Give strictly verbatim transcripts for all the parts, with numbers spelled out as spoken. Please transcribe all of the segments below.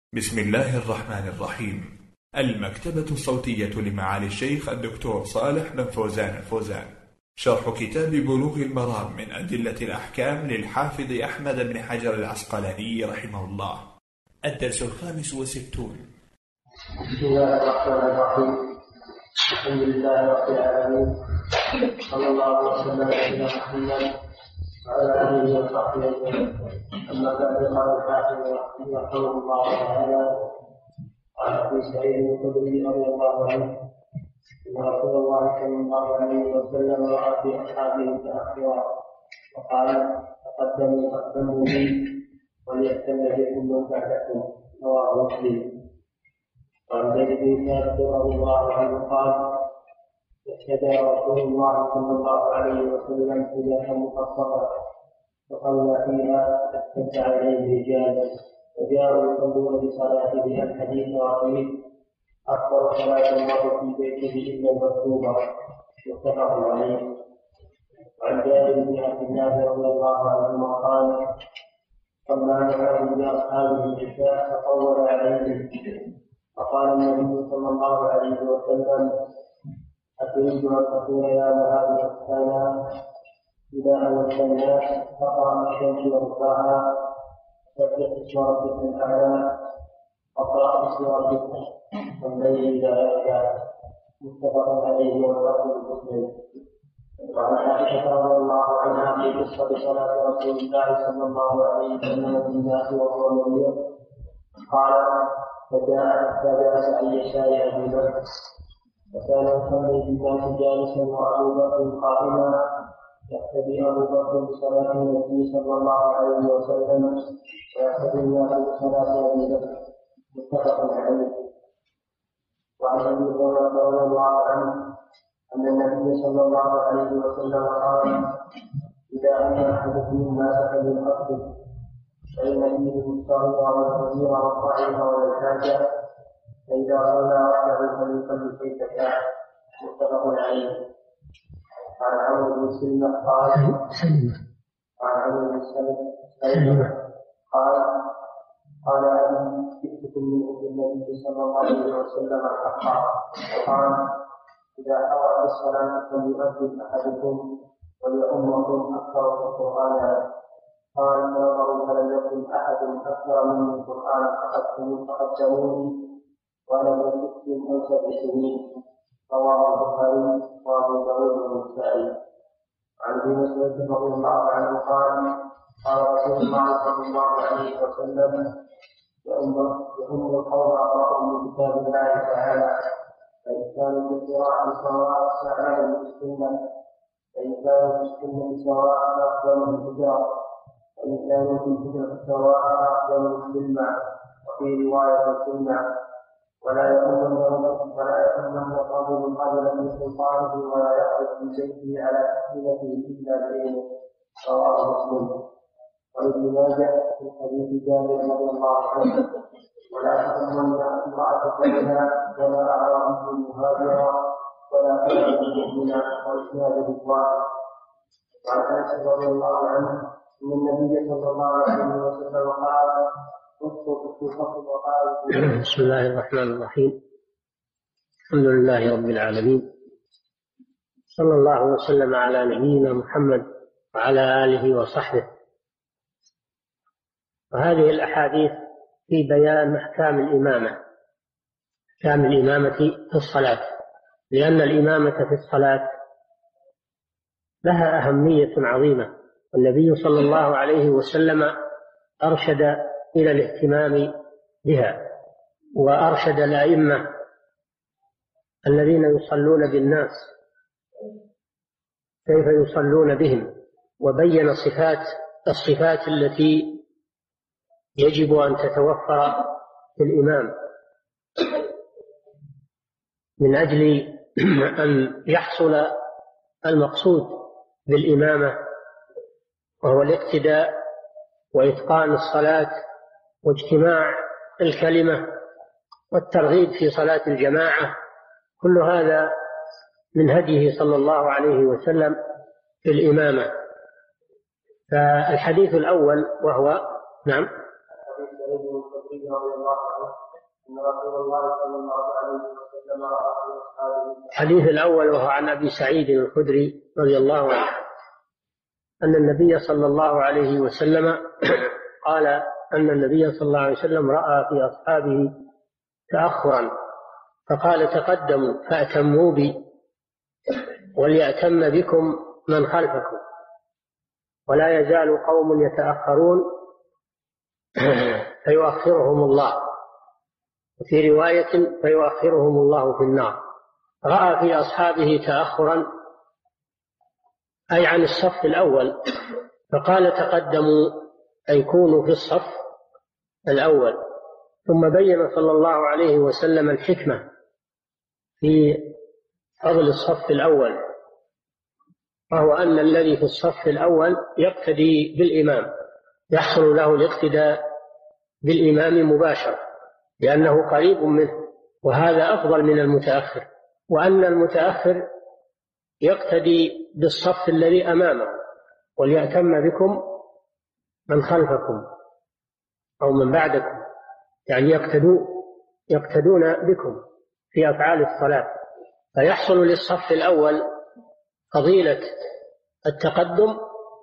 بسم الله الرحمن الرحيم. المكتبة الصوتية لمعالي الشيخ الدكتور صالح بن فوزان الفوزان، شرح كتاب بلوغ المرام من أدلة الأحكام للحافظ أحمد بن حجر العسقلاني رحمه الله. الدرس الخامس والستون. بسم الله الرحمن الرحيم. الحمد لله رب العالمين، صلى الله وسلم على محمد وعلى آله وصحبه أجمعين. أما بعد، قال الحافظ رحمه الله تعالى عن أبي سعيد الخدري رضي الله عنه أن رسول الله صلى الله عليه وسلم رأى في أصحابه تأخرا وقال: تقدموا تقدموا لي وليأتم بكم من بعدكم. رواه مسلم. وعن زيد بن ثابت رضي الله عنه قال: اهتدى رسول الله صلى الله عليه وسلم حجة مقصرة فصلى فيها فاستمتع عليه رجال وجاءوا يصلون بصلاته. الحديث وفيه أفضل صلاة الله في بيته إلا المكتوبة، متفق عليه. وعن جابر بن عبد الله رضي الله عنهما قال: صلى معه بأصحابه العشاء فطول عليهم فقال النبي صلى الله عليه وسلم: أتريد أن تقول يا معاذ الثانى إذا أولت الناس فقرأ الشمس وضحاها سبح اسم ربك الأعلى وقرأ اسم ربك والليل إذا يغشى، متفق عليه واللفظ مسلم. وعن عائشة رضي الله عنها في قصة صلاة رسول الله صلى الله عليه وسلم بالناس وهو مريض قال: فجاء فجلس عن يسار أبي بكر فكان يصلي بالناس جالسا وأبو بكر قائما يقتدي أبو بكر بصلاة النبي صلى الله عليه وسلم ويقتدي الناس بصلاة أبي بكر، متفق عليه. وعن أبي هريرة رضي الله عنه أن النبي صلى الله عليه وسلم قال: إذا أتى أحدكم الناس فليقتل فإن فيه المضطر والكبير والضعيف والحاجة، فإذا صلى وحده فليصلي كيف شاء، متفق عليه. عن عمرو بن سلمة قال: عن عمرو بن سلمة قال: قال أبي جئتكم من عند النبي صلى الله عليه وسلم حقا، قال: إذا حضر الصلاة فليؤذن أحدكم وليؤمكم أكثر القرآن. قال: فنظروا فلم يكن أحد أكثر مني القرآن فقدموني وأنا من ست أو سبع سنين. رواه البخاري وأبو داود والنسائي. عن ابي مسعود رضي الله عنه قال: قال رسول الله صلى الله عليه وسلم: يؤم القوم أقرأهم من كتاب الله تعالى، فإن كانوا بالقراءة سواء فأعلم بالسنة، فإن كانوا بالسنة سواء فأقدم بالهجرة، وإن كانوا بالهجرة سواء فأقدم بالسنة، وفي رواية السنة. ولا يؤمن ولا يؤمن الرجل قبل من سلطانه ولا يخرج من بيته على تحميله إلا بإذنه. رواه مسلم. وابن ماجه في حديث جابر رضي الله عنه: ولا تؤمن امرأة قبلها ولا أعرابي مهاجرا ولا تؤمن مؤمنا وإسناد الإخوان. وعن أنس رضي الله عنه أن النبي صلى الله عليه وسلم قال: بسم الله الرحمن الرحيم. الحمد لله رب العالمين، صلى الله وسلم على نبينا محمد وعلى آله وصحبه. وهذه الأحاديث في بيان أحكام الإمامة، أحكام الإمامة في الصلاة، لأن الإمامة في الصلاة لها أهمية عظيمة، والنبي صلى الله عليه وسلم أرشد إلى الاهتمام بها، وأرشد الأئمة الذين يصلون بالناس كيف يصلون بهم، وبين صفات الصفات التي يجب أن تتوفر في الإمام من أجل أن يحصل المقصود بالإمامة، وهو الاقتداء وإتقان الصلاة واجتماع الكلمة والترغيب في صلاة الجماعة. كل هذا من هديه صلى الله عليه وسلم في الإمامة. فالحديث الأول وهو نعم الخدري رضي الله عنه أن رسول الله صلى الله عليه وسلم رأى في أصحابه. الحديث الأول وهو عن أبي سعيد الخدري رضي الله عنه أن النبي صلى الله عليه وسلم قال أن النبي صلى الله عليه وسلم رأى في أصحابه تأخرا فقال تقدموا فأتموا بي وليأتم بكم من خلفكم ولا يزال قوم يتأخرون فيؤخرهم الله، وفي رواية فيؤخرهم الله في النار. رأى في أصحابه تأخرا أي عن الصف الأول فقال تقدموا أي كونوا في الصف الأول. ثم بين صلى الله عليه وسلم الحكمة في فضل الصف الأول، وهو أن الذي في الصف الأول يقتدي بالإمام، يحصل له الاقتداء بالإمام مباشرة لأنه قريب منه، وهذا أفضل من المتأخر. وأن المتأخر يقتدي بالصف الذي أمامه وليأتم بكم من خلفكم أو من بعدكم، يعني يقتدون يقتدون بكم في أفعال الصلاة، فيحصل للصف الأول فضيلة التقدم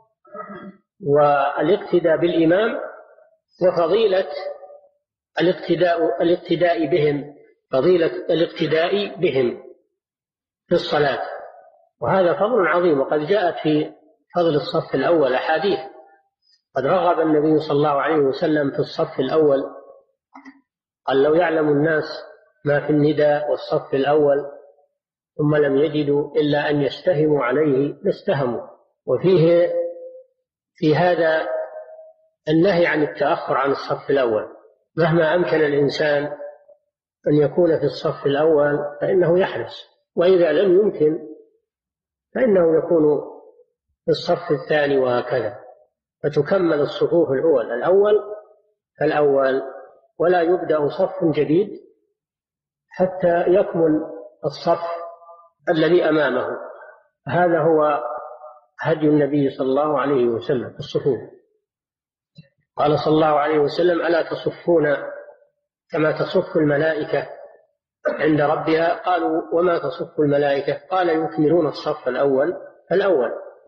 والاقتداء بالإمام وفضيلة الاقتداء الاقتداء بهم فضيلة الاقتداء بهم في الصلاة، وهذا فضل عظيم. وقد جاءت في فضل الصف الأول أحاديث، قد رغب النبي صلى الله عليه وسلم في الصف الأول، قال لو يعلم الناس ما في النداء والصف الأول ثم لم يجدوا إلا أن يستهموا عليه لاستهموا. وفيه في هذا النهي عن التأخر عن الصف الأول، مهما أمكن الإنسان أن يكون في الصف الأول فإنه يحرص، وإذا لم يمكن فإنه يكون في الصف الثاني، وهكذا فتكمل الصفوف الأول الأول فالأول، ولا يبدأ صف جديد حتى يكمل الصف الذي أمامه. هذا هو هدي النبي صلى الله عليه وسلم في الصفوف. قال صلى الله عليه وسلم ألا تصفون كما تصف الملائكة عند ربها؟ قالوا وما تصف الملائكة؟ قال يكملون الصف الأول الأول.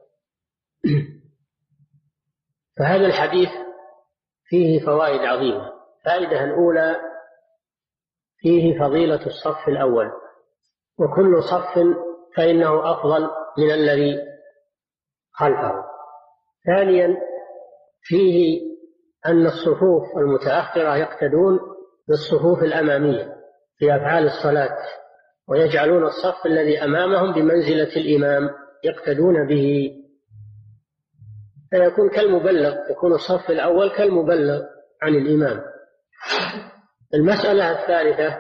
فهذا الحديث فيه فوائد عظيمة. فائدة الأولى فيه فضيلة الصف الأول، وكل صف فإنه أفضل من الذي خلفه. ثانيا فيه أن الصفوف المتأخرة يقتدون بالصفوف الأمامية في أفعال الصلاة، ويجعلون الصف الذي أمامهم بمنزلة الإمام يقتدون به، فيكون كالمبلغ، يكون الصف الأول كالمبلغ عن الإمام. المسألة الثالثة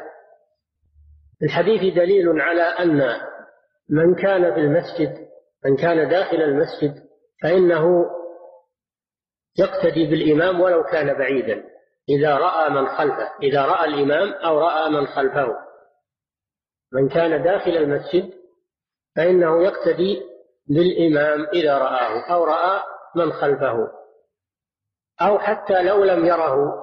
الحديث دليل على أن من كان في المسجد من كان داخل المسجد فإنه يقتدي بالإمام ولو كان بعيدا إذا رأى من خلفه، إذا رأى الإمام أو رأى من خلفه. من كان داخل المسجد فإنه يقتدي بالإمام إذا رآه أو رأى من خلفه، أو حتى لو لم يره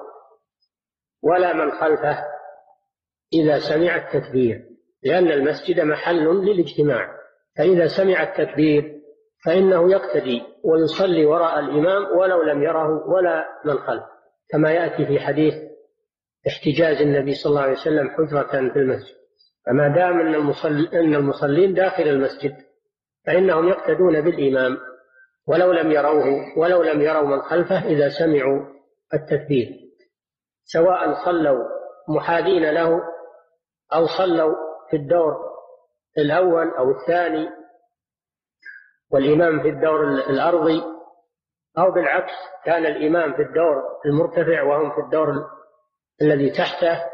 ولا من خلفه إذا سمع التكبير، لأن المسجد محل للاجتماع، فإذا سمع التكبير فإنه يقتدي ويصلي وراء الإمام ولو لم يره ولا من خلفه، كما يأتي في حديث احتجاز النبي صلى الله عليه وسلم حجرة في المسجد. فما دام أن, المصل... أن المصلين داخل المسجد فإنهم يقتدون بالإمام ولو لم يروه ولو لم يروا من خلفه إذا سمعوا التكبير، سواء صلوا محاذين له أو صلوا في الدور الأول أو الثاني والإمام في الدور الأرضي، أو بالعكس كان الإمام في الدور المرتفع وهم في الدور الذي تحته،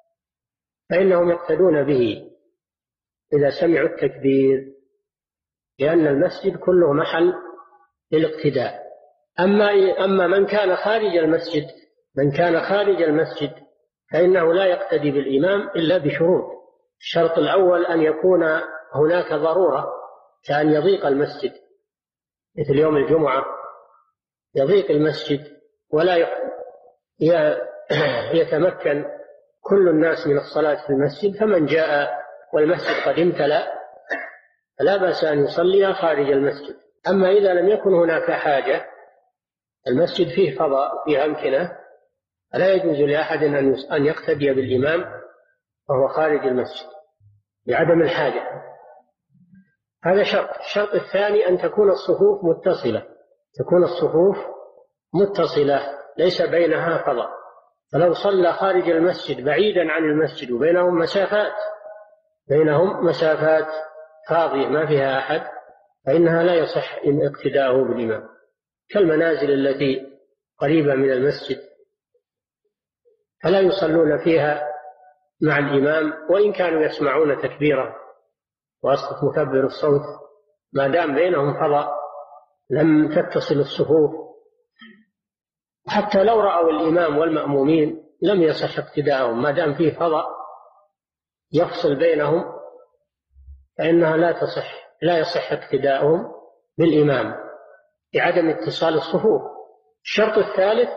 فإنهم يقتدون به إذا سمعوا التكبير، لأن المسجد كله محل للاقتداء. أما أما من كان خارج المسجد من كان خارج المسجد فإنه لا يقتدي بالإمام إلا بشروط. الشرط الأول أن يكون هناك ضرورة، كأن يضيق المسجد، مثل يوم الجمعة يضيق المسجد ولا يتمكن كل الناس من الصلاة في المسجد، فمن جاء والمسجد قد امتلأ فلا بأس أن يصلي خارج المسجد. أما إذا لم يكن هناك حاجة، المسجد فيه فضاء فيه أمكنة، فلا يجوز لأحد أن يقتدي بالإمام وهو خارج المسجد لعدم الحاجة. هذا شرط. الشرط الثاني أن تكون الصفوف متصلة، تكون الصفوف متصلة ليس بينها فضاء. فلو صلى خارج المسجد بعيدا عن المسجد وبينهم مسافات بينهم مسافات فاضية ما فيها أحد، فإنها لا يصح اقتداؤه بالإمام، كالمنازل التي قريبة من المسجد فلا يصلون فيها مع الإمام وإن كانوا يسمعون تكبيره وأصوات مكبر الصوت، ما دام بينهم فضاء لم تتصل الصفوف. حتى لو رأوا الإمام والمأمومين لم يصح اقتداءهم، ما دام فيه فضاء يفصل بينهم فإنها لا تصح لا يصح اقتداءهم بالإمام لعدم اتصال الصفوف. الشرط الثالث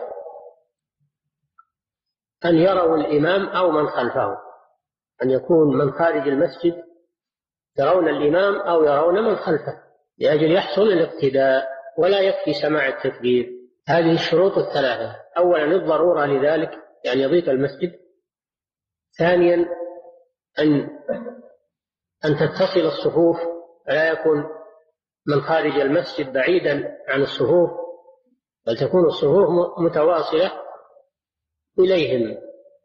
أن يروا الإمام أو من خلفه، أن يكون من خارج المسجد يرون الإمام أو يرون من خلفه لأجل يحصل الاقتداء، ولا يكفي سماع التكبير. هذه الشروط الثلاثة: أولا الضرورة لذلك يعني يضيق المسجد، ثانيا أن أن تتصل الصفوف فلا يكون من خارج المسجد بعيدا عن الصفوف، بل تكون الصفوف متواصلة إليهم.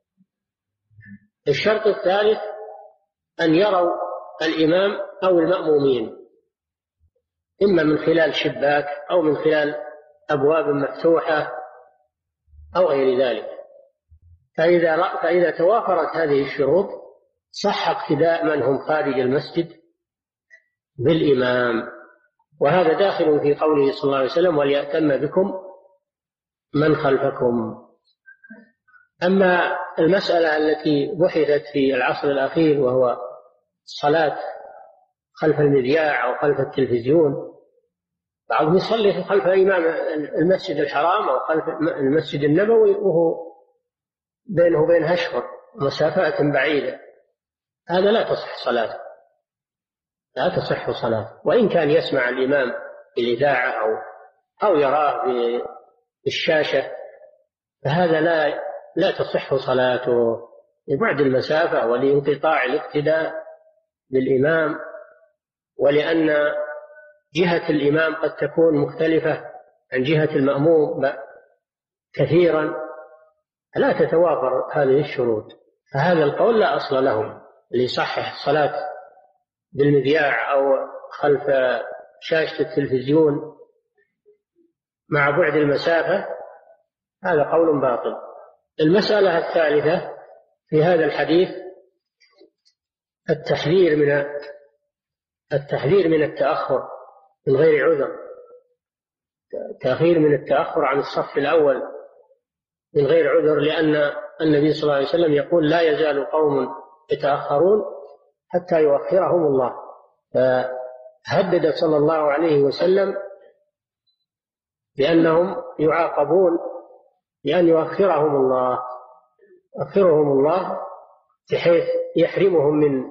الشرط الثالث أن يروا الإمام أو المأمومين إما من خلال شباك أو من خلال أبواب مفتوحة أو غير ذلك. فإذا, فإذا توافرت هذه الشروط صح اقتداء من هم خارج المسجد بالإمام. وهذا داخل في قوله صلى الله عليه وسلم: وليأتم بكم من خلفكم. أما المسألة التي بحثت في العصر الأخير وهو الصلاة خلف المذياع أو خلف التلفزيون، بعضهم يصلي خلف إمام المسجد الحرام أو خلف المسجد النبوي وهو بينه وبين أشهر مسافات بعيدة، هذا لا تصح صلاته، لا تصح صلاته، وإن كان يسمع الإمام بالإذاعة أو أو يراه بالشاشة فهذا لا لا تصح صلاته لبعد المسافة ولانقطاع الاقتداء بالإمام، ولأن جهة الإمام قد تكون مختلفة عن جهة المأموم كثيرا، لا تتوافر هذه الشروط. فهذا القول لا أصل له، اللي يصحح الصلاة بالمذياع أو خلف شاشة التلفزيون مع بعد المسافة، هذا قول باطل. المسألة الثالثة في هذا الحديث التحذير من التحذير من التأخر من غير عذر، تأخير من التأخر عن الصف الأول من غير عذر، لأن النبي صلى الله عليه وسلم يقول: لا يزال قوم يتأخرون حتى يؤخرهم الله. فهدد صلى الله عليه وسلم بأنهم يعاقبون بأن يؤخرهم الله يؤخرهم الله بحيث يحرمهم من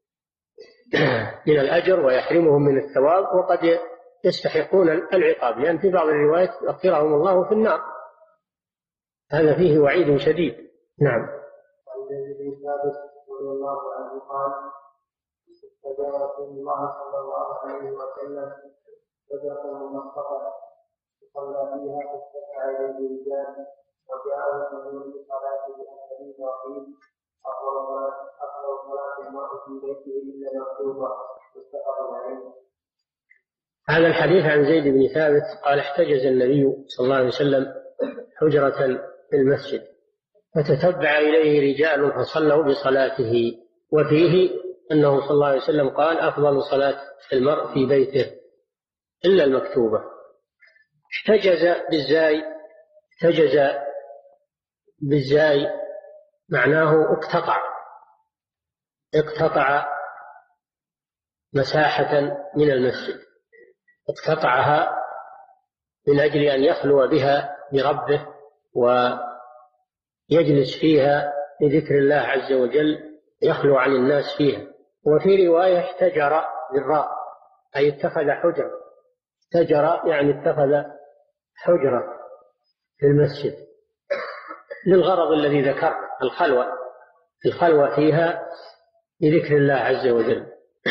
من الأجر ويحرمهم من الثواب، وقد يستحقون العقاب، لأن في بعض الروايات يؤخرهم الله في النار، هذا فيه وعيد شديد. نعم. عن زيد بن ثابت رضي الله عنه قال: استجاب رسول الله صلى الله عليه وسلم صدقه المصطفى صلى فيها فاستدعى اليه رجال وجاء يصلون بصلاته الحديث وقيل: افضل صلاه افضل صلاه المرء في بيته الا المكتوبه متفق عليه. هذا الحديث عن زيد بن ثابت قال: احتجز النبي صلى الله عليه وسلم حجرة في المسجد فتتبع إليه رجال فصلوا بصلاته، وفيه أنه صلى الله عليه وسلم قال: أفضل صلاة المرء في بيته إلا المكتوبة. احتجز بالزاي احتجز بالزاي معناه اقتطع اقتطع مساحة من المسجد، اقتطعها من أجل أن يخلو بها بربه ومن يجلس فيها لذكر الله عز وجل، يخلو عن الناس فيها. وفي رواية احتجر بالراء، أي اتخذ حجرة. احتجر يعني اتخذ حجرة في المسجد للغرض الذي ذكرنا، الخلوة، الخلوة فيها لذكر الله عز وجل.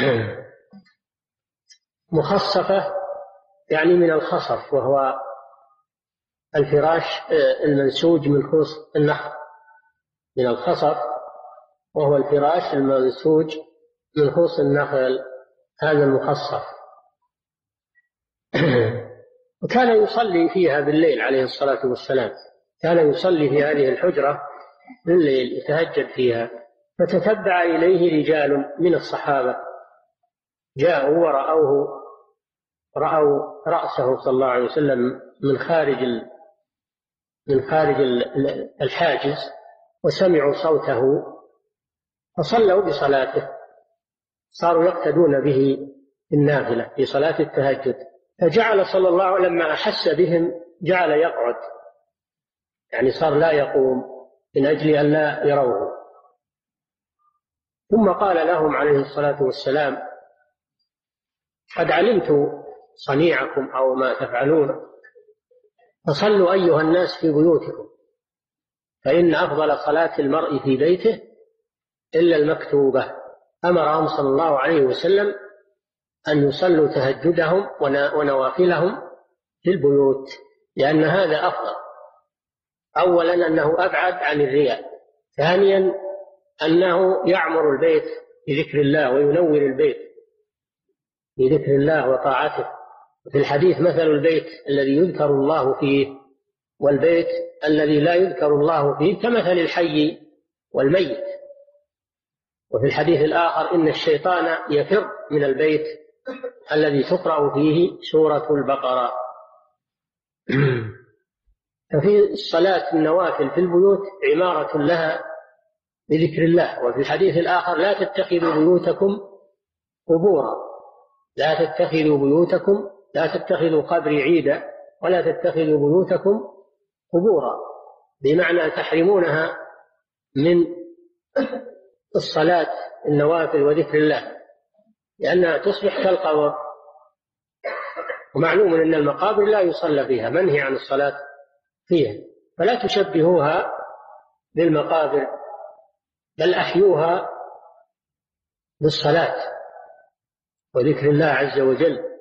مخصفة يعني من الخصف، وهو الفراش المنسوج من خوص النخل، من الخصف وهو الفراش المنسوج من خوص النخل، هذا المخصف. وكان يصلي فيها بالليل عليه الصلاة والسلام، كان يصلي في هذه الحجرة بالليل، يتهجد فيها. فتتبع إليه رجال من الصحابة، جاءوا ورأوه، رأوا رأسه صلى الله عليه وسلم من خارج من خارج الحاجز، وسمعوا صوته فصلوا بصلاته، صاروا يقتدون به النافلة في صلاة التهجد. فجعل صلى الله عليه وسلم لما أحس بهم جعل يقعد، يعني صار لا يقوم من أجل أن لا يروه. ثم قال لهم عليه الصلاة والسلام: قد علمت صنيعكم أو ما تفعلون، فصلوا أيها الناس في بيوتكم، فإن أفضل صلاة المرء في بيته إلا المكتوبة. أمرهم صلى الله عليه وسلم أن يصلوا تهجدهم ونوافلهم في البيوت، لأن هذا أفضل. أولا أنه أبعد عن الرياء، ثانيا أنه يعمر البيت بذكر الله وينور البيت بذكر الله وطاعته. في الحديث: مثل البيت الذي يذكر الله فيه والبيت الذي لا يذكر الله فيه كمثل الحي والميت. وفي الحديث الآخر: إن الشيطان يفر من البيت الذي تقرأ فيه سورة البقرة. ففي الصلاة النوافل في البيوت عمارة لها بذكر الله. وفي الحديث الآخر: لا تتخذوا بيوتكم قبورا، لا تتخذوا بيوتكم لا تتخذوا قبري عيدا، ولا تتخذوا بيوتكم قبورا، بمعنى تحرمونها من الصلاة النوافل وذكر الله، لأنها تصبح كالقبر. ومعلوم أن المقابر لا يصلى فيها، منهي عن الصلاة فيها، فلا تشبهوها بالمقابر، بل أحيوها بالصلاة وذكر الله عز وجل.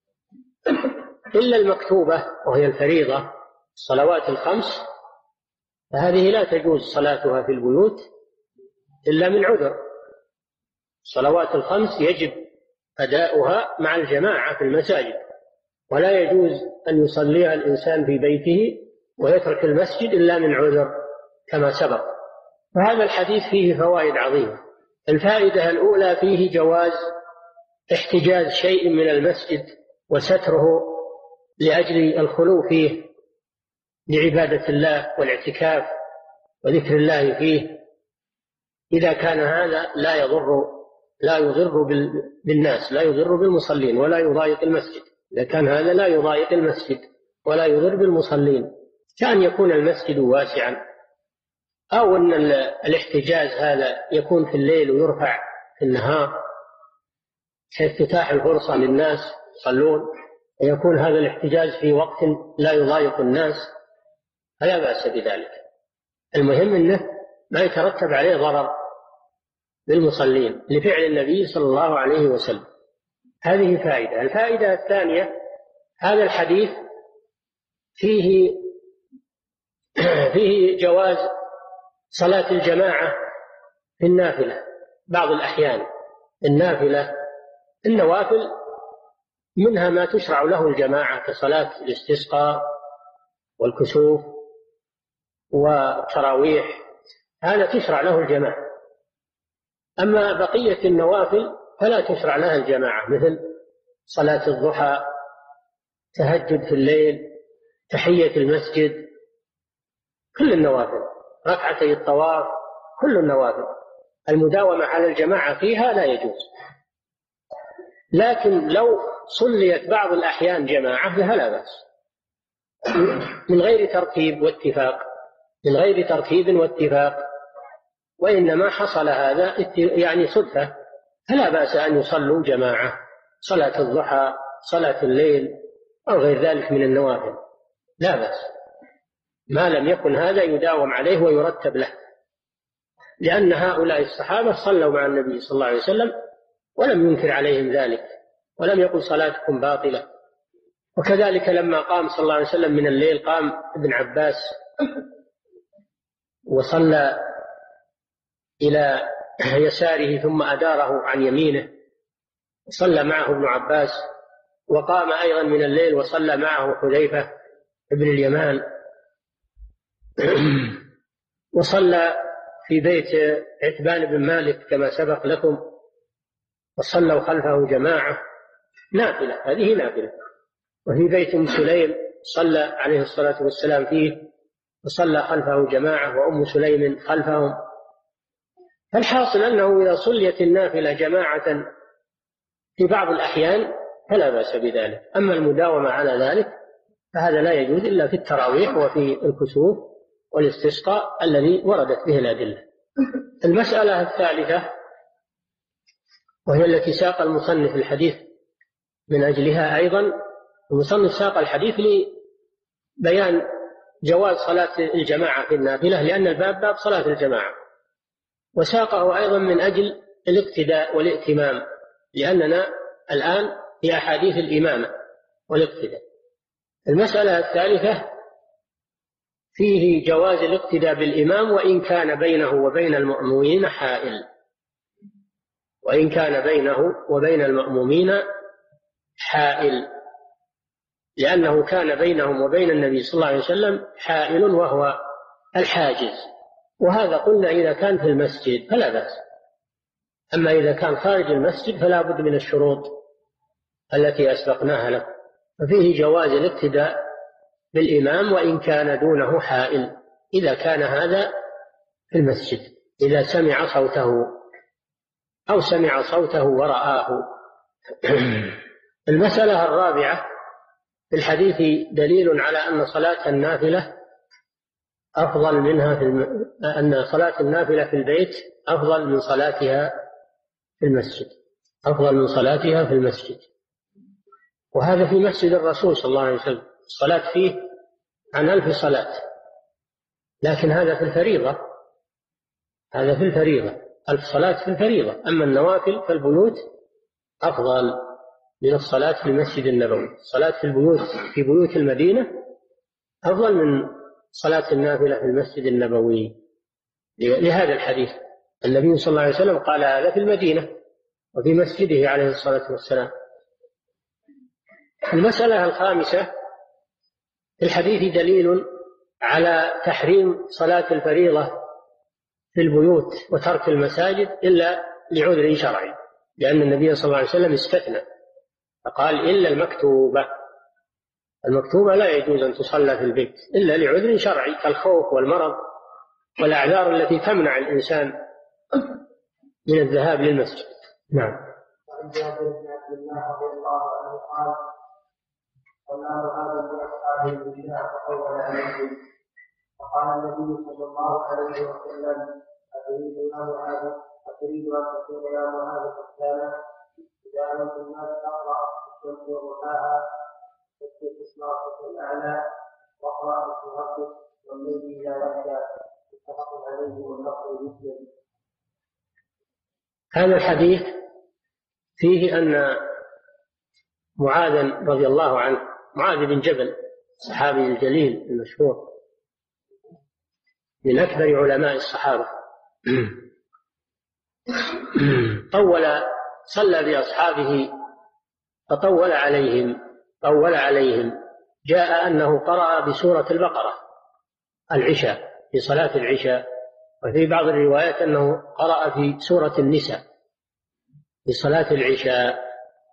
إلا المكتوبة وهي الفريضة، الصلوات الخمس، فهذه لا تجوز صلاتها في البيوت إلا من عذر. الصلوات الخمس يجب أداؤها مع الجماعة في المساجد، ولا يجوز أن يصليها الإنسان في بيته ويترك المسجد إلا من عذر كما سبق. فهذا الحديث فيه فوائد عظيمة. الفائدة الأولى: فيه جواز احتجاز شيء من المسجد وستره لأجل الخلو فيه لعبادة الله والاعتكاف وذكر الله فيه، إذا كان هذا لا يضر لا يضر بالناس، لا يضر بالمصلين ولا يضايق المسجد. إذا كان هذا لا يضايق المسجد ولا يضر بالمصلين، كأن يكون المسجد واسعا، أو أن الاحتجاز هذا يكون في الليل ويرفع في النهار حيث تتاح الفرصة للناس يصلون، ويكون هذا الاحتجاز في وقت لا يضايق الناس، فلا بأس بذلك. المهم أنه ما يترتب عليه ضرر للمصلين لفعل النبي صلى الله عليه وسلم. هذه فائدة. الفائدة الثانية: هذا الحديث فيه فيه جواز صلاة الجماعة في النافلة بعض الأحيان. النافلة النوافل منها ما تشرع له الجماعة كصلاة الاستسقاء والكسوف والتراويح، هذا تشرع له الجماعة. أما بقية النوافل فلا تشرع لها الجماعة، مثل صلاة الضحى، تهجد في الليل، تحية المسجد، كل النوافل، ركعتي الطواف، كل النوافل المداومة على الجماعة فيها لا يجوز. لكن لو صليت بعض الأحيان جماعة فلا بأس من غير ترتيب واتفاق، من غير ترتيب واتفاق، وإنما حصل هذا يعني صدفة، فلا بأس أن يصلوا جماعة، صلاة الضحى، صلاة الليل أو غير ذلك من النوافل، لا بأس، ما لم يكن هذا يداوم عليه ويرتب له، لأن هؤلاء الصحابة صلوا مع النبي صلى الله عليه وسلم ولم ينكر عليهم ذلك، ولم يقل صلاتكم باطلة. وكذلك لما قام صلى الله عليه وسلم من الليل قام ابن عباس وصلى إلى يساره ثم أداره عن يمينه، صلى معه ابن عباس، وقام أيضا من الليل وصلى معه حذيفة ابن اليمان، وصلى في بيت عتبان بن مالك كما سبق لكم، وصلوا خلفه جماعة نافلة، هذه نافلة. وفي بيت أم سليم صلى عليه الصلاة والسلام فيه وصلى خلفه جماعة وأم سليم خلفهم. فالحاصل أنه إذا صليت النافلة جماعة في بعض الأحيان فلا بأس بذلك، أما المداومة على ذلك فهذا لا يجوز إلا في التراويح وفي الكسوف والاستسقاء الذي وردت به الأدلة. المسألة الثالثة وهي التي ساق المصنف الحديث من أجلها أيضا، المصنف ساق الحديث لبيان جواز صلاة الجماعة في النافلة، لأن الباب باب صلاة الجماعة، وساقه أيضا من أجل الاقتداء والائتمام، لأننا الآن في أحاديث الإمامة والاقتداء. المسألة الثالثة فيه جواز الاقتداء بالإمام وإن كان بينه وبين المأمومين حائل، وإن كان بينه وبين المأمومين حائل، لأنه كان بينهم وبين النبي صلى الله عليه وسلم حائل وهو الحاجز، وهذا قلنا إذا كان في المسجد فلا بأس، أما إذا كان خارج المسجد فلا بد من الشروط التي أسبقناها لكم. ففيه جواز الاقتداء بالإمام وإن كان دونه حائل، إذا كان هذا في المسجد، إذا سمع صوته أو سمع صوته ورآه. المسألة الرابعة في الحديث دليل على أن صلاة النافلة أفضل منها في الم... أن صلاة النافلة في البيت أفضل من صلاتها في المسجد، أفضل من صلاتها في المسجد، وهذا في مسجد الرسول صلى الله عليه وسلم الصلاة فيه عن ألف صلاة، لكن هذا في الفريضة، هذا في الفريضة ألف صلاة في الفريضة، أما النوافل فالبيوت أفضل من الصلاة في المسجد النبوي. الصلاة في البيوت في بيوت المدينة أفضل من صلاة النافلة في المسجد النبوي، لهذا الحديث النبي صلى الله عليه وسلم قال هذا في المدينة وفي مسجده عليه الصلاة والسلام. المسألة الخامسة في الحديث دليل على تحريم صلاة الفريضة في البيوت وترك المساجد إلا لعذر شرعي، لأن النبي صلى الله عليه وسلم استثنى فقال إلا المكتوبة، المكتوبة لا يجوز أن تصلى في البيت إلا لعذر شرعي كالخوف والمرض والأعذار التي تمنع الإنسان من الذهاب للمسجد. نعم. وعن جابر بن عبد الله رضي الله عنه قال صلى هذا بأصحابه العشاء فطول عليهم، فقال النبي صلى الله عليه وسلم أتريد يا معاذ أتريد أن تكون يا معاذ قتالا إذا أمرت الناس تقرأ الشمس وضحاها تسبح اسم ربك الأعلى واقرأ باسم ربك والليل إذا يغشى متفق عليه واللفظ مسلم. هذا الحديث فيه أن معاذ رضي الله عنه، معاذ بن جبل الصحابي الجليل المشهور من أكبر علماء الصحابة، طول صلى بأصحابه فطول عليهم طول عليهم جاء أنه قرأ بسورة البقرة العشاء في صلاة العشاء، وفي بعض الروايات أنه قرأ في سورة النساء في صلاة العشاء.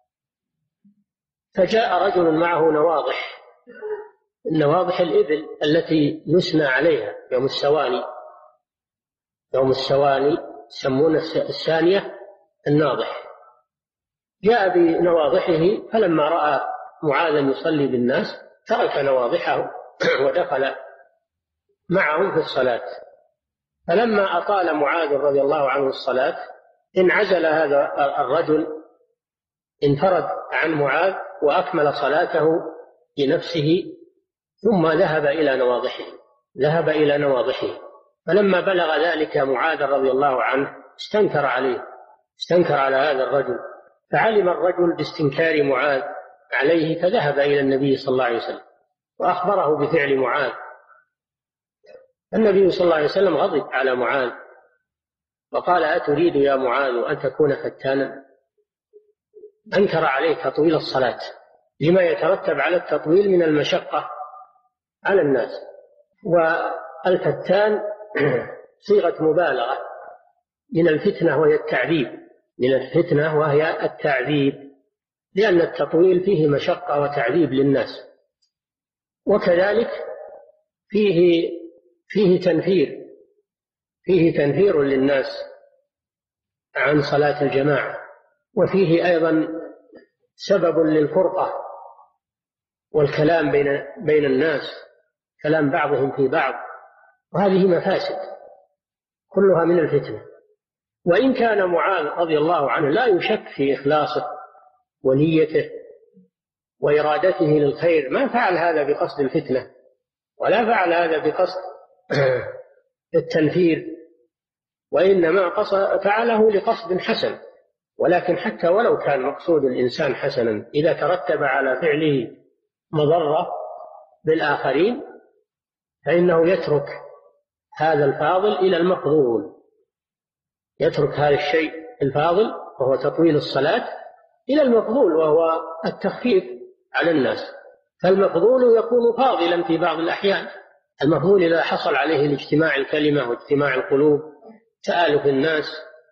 فجاء رجل معه نواضح، النواضح الإبل التي يسنى عليها يوم السواني، يوم السواني يسمون الثانية الناضح، جاء بنواضحه، فلما رأى معاذا يصلي بالناس ترك نواضحه ودخل معهم في الصلاة. فلما أطال معاذ رضي الله عنه الصلاة انعزل هذا الرجل، انفرد عن معاذ وأكمل صلاته بنفسه، ثم ذهب إلى نواضحه ذهب إلى نواضحه فلما بلغ ذلك معاذ رضي الله عنه استنكر عليه استنكر على هذا الرجل، فعلم الرجل باستنكار معاذ عليه، فذهب إلى النبي صلى الله عليه وسلم وأخبره بفعل معاذ. النبي صلى الله عليه وسلم غضب على معاذ وقال: أتريد يا معاذ أن تكون فتانا؟ أنكر عليه تطويل الصلاة لما يترتب على التطويل من المشقة على الناس. والفتان صيغة مبالغة من الفتنة وهي التعذيب من الفتنة وهي التعذيب لأن التطويل فيه مشقة وتعذيب للناس. وكذلك فيه فيه تنفير فيه تنفير للناس عن صلاة الجماعة، وفيه أيضا سبب للفرقة والكلام بين بين الناس، كلام بعضهم في بعض، وهذه مفاسد كلها من الفتنة. وإن كان معاذ رضي الله عنه لا يشك في إخلاصه ونيته وإرادته للخير، ما فعل هذا بقصد الفتنة ولا فعل هذا بقصد التنفير، وإنما فعله لقصد حسن. ولكن حتى ولو كان مقصود الإنسان حسنا، إذا ترتب على فعله مضرة بالآخرين فإنه يترك هذا الفاضل إلى المفضول، يترك هذا الشيء الفاضل وهو تطويل الصلاة إلى المفضول وهو التخفيف على الناس. فالمفضول يكون فاضلا في بعض الأحيان، المفضول إذا حصل عليه الاجتماع الكلمة واجتماع القلوب تآلف الناس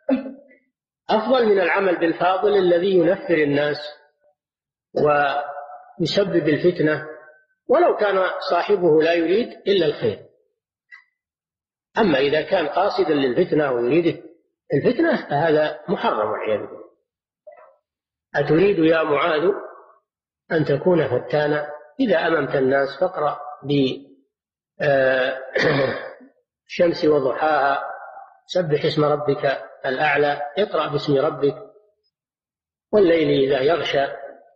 أفضل من العمل بالفاضل الذي ينفر الناس ويسبب الفتنة ولو كان صاحبه لا يريد إلا الخير. أما إذا كان قاصدا للفتنة ويريد الفتنة فهذا محرم والعياذ بالله. أتريد يا معاذ أن تكون فتانا؟ إذا أممت الناس فاقرأ بالشمس وضحاها، سبح اسم ربك الأعلى، اقرأ باسم ربك، والليل إذا يغشى.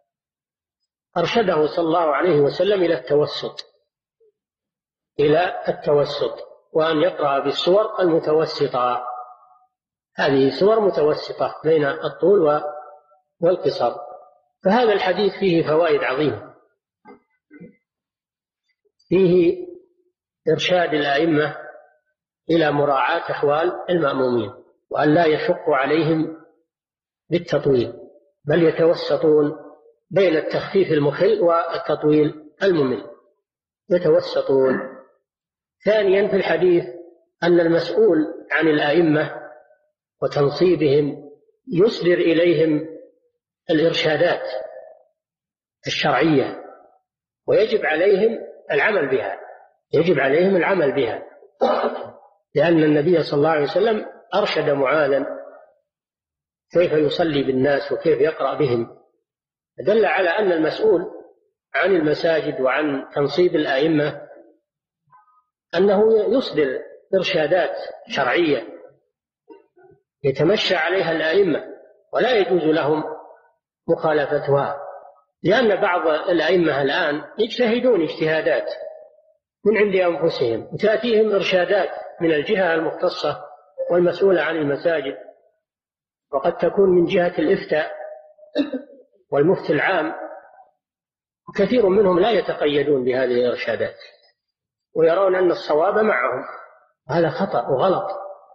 أرشده صلى الله عليه وسلم إلى التوسط إلى التوسط وأن يقرأ بالسور المتوسطة، هذه سور متوسطة بين الطول والقصر. فهذا الحديث فيه فوائد عظيمة، فيه إرشاد الأئمة إلى مراعاة أحوال المأمومين وأن لا يشق عليهم بالتطويل، بل يتوسطون بين التخفيف المخل والتطويل الممل، يتوسطون. ثانيا في الحديث أن المسؤول عن الأئمة وتنصيبهم يصدر إليهم الإرشادات الشرعية ويجب عليهم العمل بها يجب عليهم العمل بها لأن النبي صلى الله عليه وسلم أرشد معاذا كيف يصلي بالناس وكيف يقرأ بهم، دل على أن المسؤول عن المساجد وعن تنصيب الأئمة أنه يصدر إرشادات شرعية يتمشى عليها الأئمة ولا يجوز لهم مخالفتها، لأن بعض الأئمة الآن يجتهدون اجتهادات من عند أنفسهم وتأتيهم إرشادات من الجهة المختصة والمسؤولة عن المساجد، وقد تكون من جهة الإفتاء والمفتي العام، وكثير منهم لا يتقيدون بهذه الإرشادات ويرون أن الصواب معهم، هذا خطأ وغلط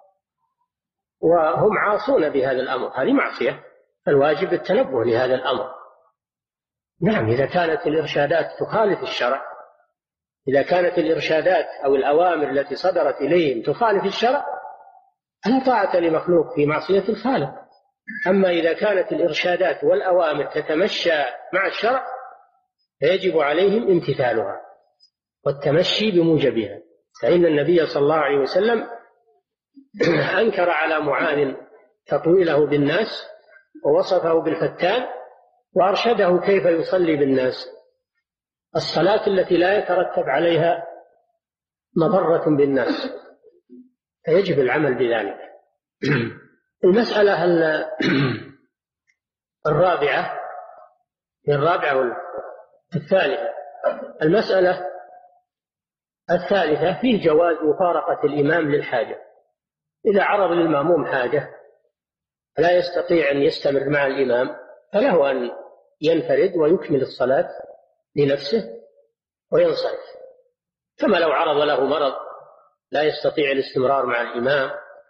وهم عاصون بهذا الأمر، هذه معصية، فالواجب التنبه لهذا الأمر. نعم، إذا كانت الإرشادات تخالف الشرع، إذا كانت الإرشادات أو الأوامر التي صدرت إليهم تخالف الشرع لا طاعة لمخلوق في معصية الخالق. أما إذا كانت الإرشادات والأوامر تتمشى مع الشرع فيجب عليهم امتثالها والتمشي بموجبها. فإن النبي صلى الله عليه وسلم أنكر على معاذ تطويله بالناس ووصفه بالفتان وأرشده كيف يصلي بالناس الصلاة التي لا يترتب عليها مضرة بالناس، فيجب العمل بذلك. المسألة الرابعة الرابعة والثالثة المسألة الثالثة فيه جواز مفارقة الإمام للحاجة. إذا عرض للمأموم حاجة لا يستطيع أن يستمر مع الإمام فله أن ينفرد ويكمل الصلاة لنفسه وينصرف، كما لو عرض له مرض لا يستطيع الاستمرار مع الإمام،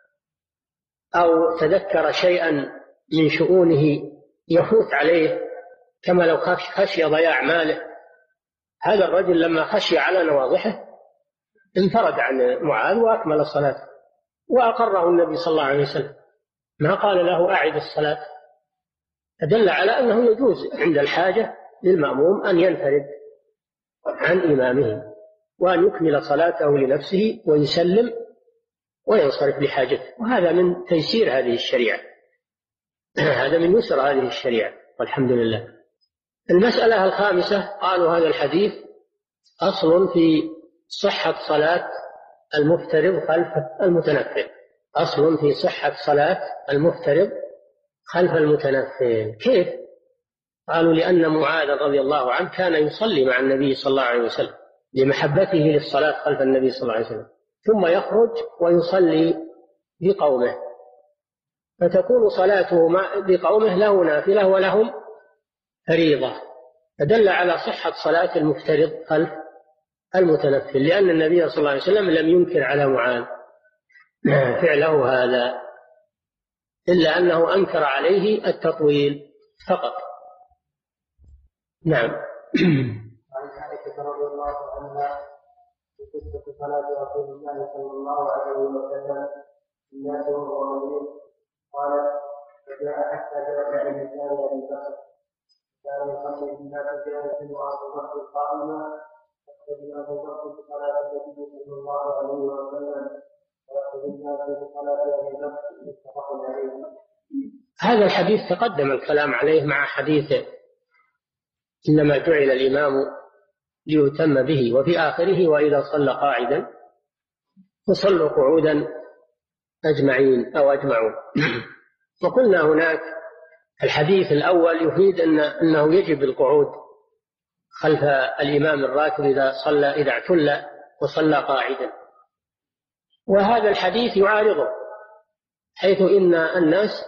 أو تذكر شيئا من شؤونه يفوت عليه، كما لو خشي ضياع ماله. هذا الرجل لما خشي على نواضحه انفرد عن معاذ وأكمل الصلاة، وأقره النبي صلى الله عليه وسلم، ما قال له أعد الصلاة، فدل على أنه يجوز عند الحاجة للمأموم أن ينفرد عن إمامه وأن يكمل صلاته لنفسه ويسلم وينصرف لحاجته، وهذا من تيسير هذه الشريعة، هذا من يسر هذه الشريعة والحمد لله. المسألة الخامسة قالوا هذا الحديث أصل في صحة صلاة المفترض خلف المتنفل، أصل في صحة صلاة المفترض خلف المتنفل. كيف؟ قالوا لأن معاذ رضي الله عنه كان يصلي مع النبي صلى الله عليه وسلم لمحبته للصلاة خلف النبي صلى الله عليه وسلم، ثم يخرج ويصلي بقومه، فتكون صلاته بقومه له نافلة ولهم فريضة، فدل على صحة صلاة المفترض خلف المتنفل، لأن النبي صلى الله عليه وسلم لم ينكر على معاذ فعله هذا، إلا أنه أنكر عليه التطويل فقط. نعم. عن عائشة رضي الله عنها في قصة صلاة رسول الله صلى الله عليه وسلم الناس وهو مريض، قالت: فجاء حتى جلس بلسان أبي بكر، كان يصلي بالناس جالسا وأبو بكر قائما، فاقتدي أبو بكر بصلاة النبي صلى الله عليه وسلم ويقتدي الناس بصلاة أبي بكر، متفق عليه. هذا الحديث تقدم الكلام عليه مع حديث إنما جعل الإمام ليتم به، وفي آخره: وإذا صلى قاعدا فصلوا قعودا أجمعين أو أجمعون. وقلنا هناك الحديث الأول يفيد أن أنه يجب القعود خلف الإمام الراتب إذا صلى إذا اعتل وصلى قاعدا، وهذا الحديث يعارضه، حيث إن الناس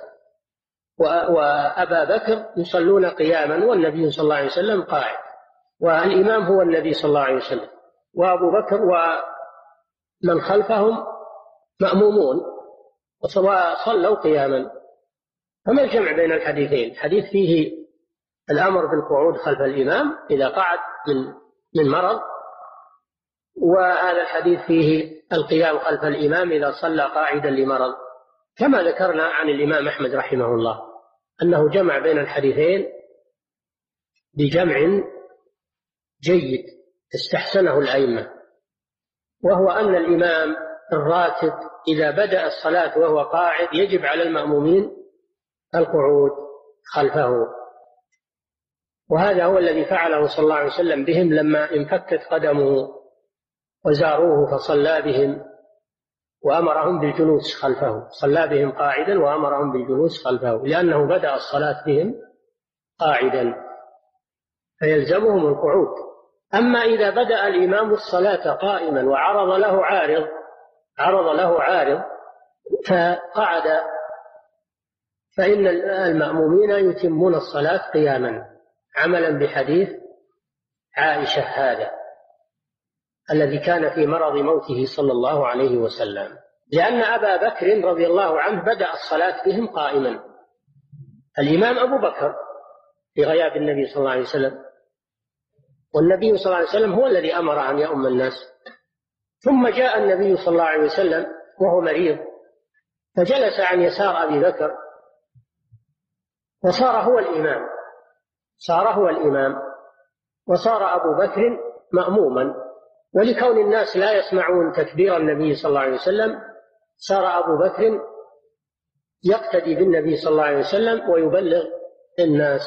وأبا بكر يصلون قياما والنبي صلى الله عليه وسلم قاعد، والإمام هو النبي صلى الله عليه وسلم، وأبو بكر ومن خلفهم مأمومون وصلوا قياما، فما الجمع بين الحديثين؟ الحديث فيه الأمر بالقعود خلف الإمام إذا قعد من من مرض، وهذا الحديث فيه القيام خلف الإمام إذا صلى قاعدا لمرض، كما ذكرنا عن الإمام أحمد رحمه الله أنه جمع بين الحديثين بجمع جيد استحسنه الأئمة، وهو أن الإمام الراتب إذا بدأ الصلاة وهو قاعد يجب على المأمومين القعود خلفه، وهذا هو الذي فعله صلى الله عليه وسلم بهم لما انفكت قدمه وزاروه فصلى بهم وأمرهم بالجلوس خلفه، صلى بهم قاعدا وأمرهم بالجلوس خلفه، لأنه بدأ الصلاة بهم قاعدا فيلزمهم القعود. أما إذا بدأ الإمام الصلاة قائما وعرض له عارض عرض له عارض فقعد، فإن المأمومين يتمون الصلاة قياما، عملا بحديث عائشة هذا الذي كان في مرض موته صلى الله عليه وسلم، لأن أبا بكر رضي الله عنه بدأ الصلاة بهم قائما، الإمام أبو بكر في غياب النبي صلى الله عليه وسلم، والنبي صلى الله عليه وسلم هو الذي أمر أن يؤم الناس، ثم جاء النبي صلى الله عليه وسلم وهو مريض فجلس عن يسار أبي بكر وصار هو الإمام صار هو الإمام وصار أبو بكر مأموما، ولكون الناس لا يسمعون تكبير النبي صلى الله عليه وسلم صار أبو بكر يقتدي بالنبي صلى الله عليه وسلم ويبلغ الناس،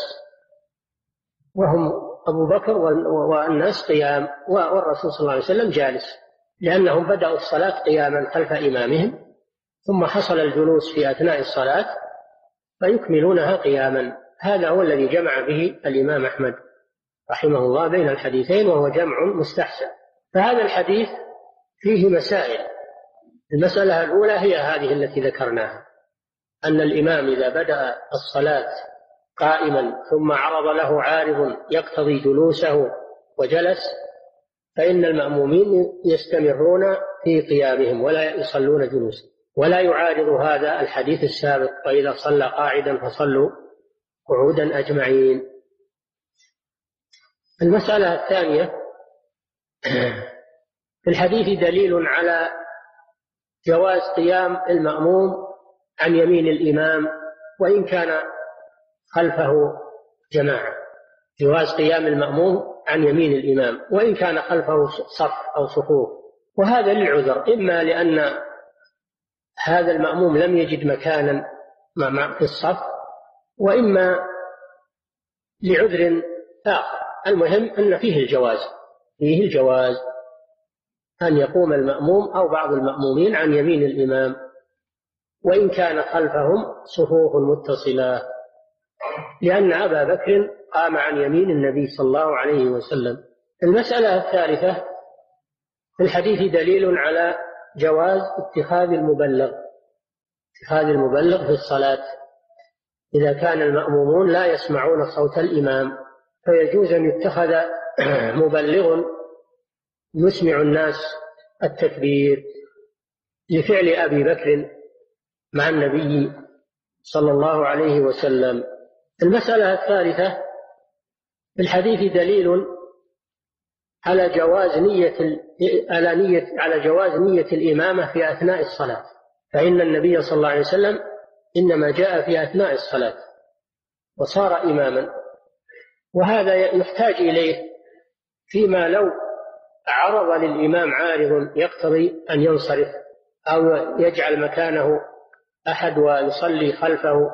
وهم أبو بكر والناس قيام والرسول صلى الله عليه وسلم جالس، لأنهم بدأوا الصلاة قياما خلف إمامهم، ثم حصل الجلوس في أثناء الصلاة فيكملونها قياما. هذا هو الذي جمع به الإمام أحمد رحمه الله بين الحديثين، وهو جمع مستحسن. فهذا الحديث فيه مسائل. المسألة الأولى هي هذه التي ذكرناها، أن الإمام إذا بدأ الصلاة قائما ثم عرض له عارض يقتضي جلوسه وجلس، فإن المأمومين يستمرون في قيامهم ولا يصلون جلوسا، ولا يعارض هذا الحديث السابق: وإذا صلى قاعدا فصلوا قعودا أجمعين. المسألة الثانية: في الحديث دليل على جواز قيام المأموم عن يمين الإمام وإن كان خلفه جماعة، جواز قيام المأموم عن يمين الإمام وإن كان خلفه صف أو صفوف. وهذا للعذر، إما لأن هذا المأموم لم يجد مكانا في الصف، وإما لعذر آخر. المهم أن فيه الجواز، فيه الجواز أن يقوم المأموم أو بعض المأمومين عن يمين الإمام وإن كان خلفهم صفوف متصلة، لأن أبا بكر قام عن يمين النبي صلى الله عليه وسلم. المسألة الثالثة: في الحديث دليل على جواز اتخاذ المبلغ اتخاذ المبلغ في الصلاة. إذا كان المأمومون لا يسمعون صوت الإمام فيجوز أن يتخذ مبلغ يسمع الناس التكبير، لفعل أبي بكر مع النبي صلى الله عليه وسلم. المسألة الثالثة: في الحديث دليل على جواز نية على نية على جواز نية الإمامة في أثناء الصلاة، فإن النبي صلى الله عليه وسلم إنما جاء في أثناء الصلاة وصار إماما، وهذا يحتاج إليه فيما لو عرض للإمام عارض يقتضي أن ينصرف أو يجعل مكانه أحد ويصلي خلفه.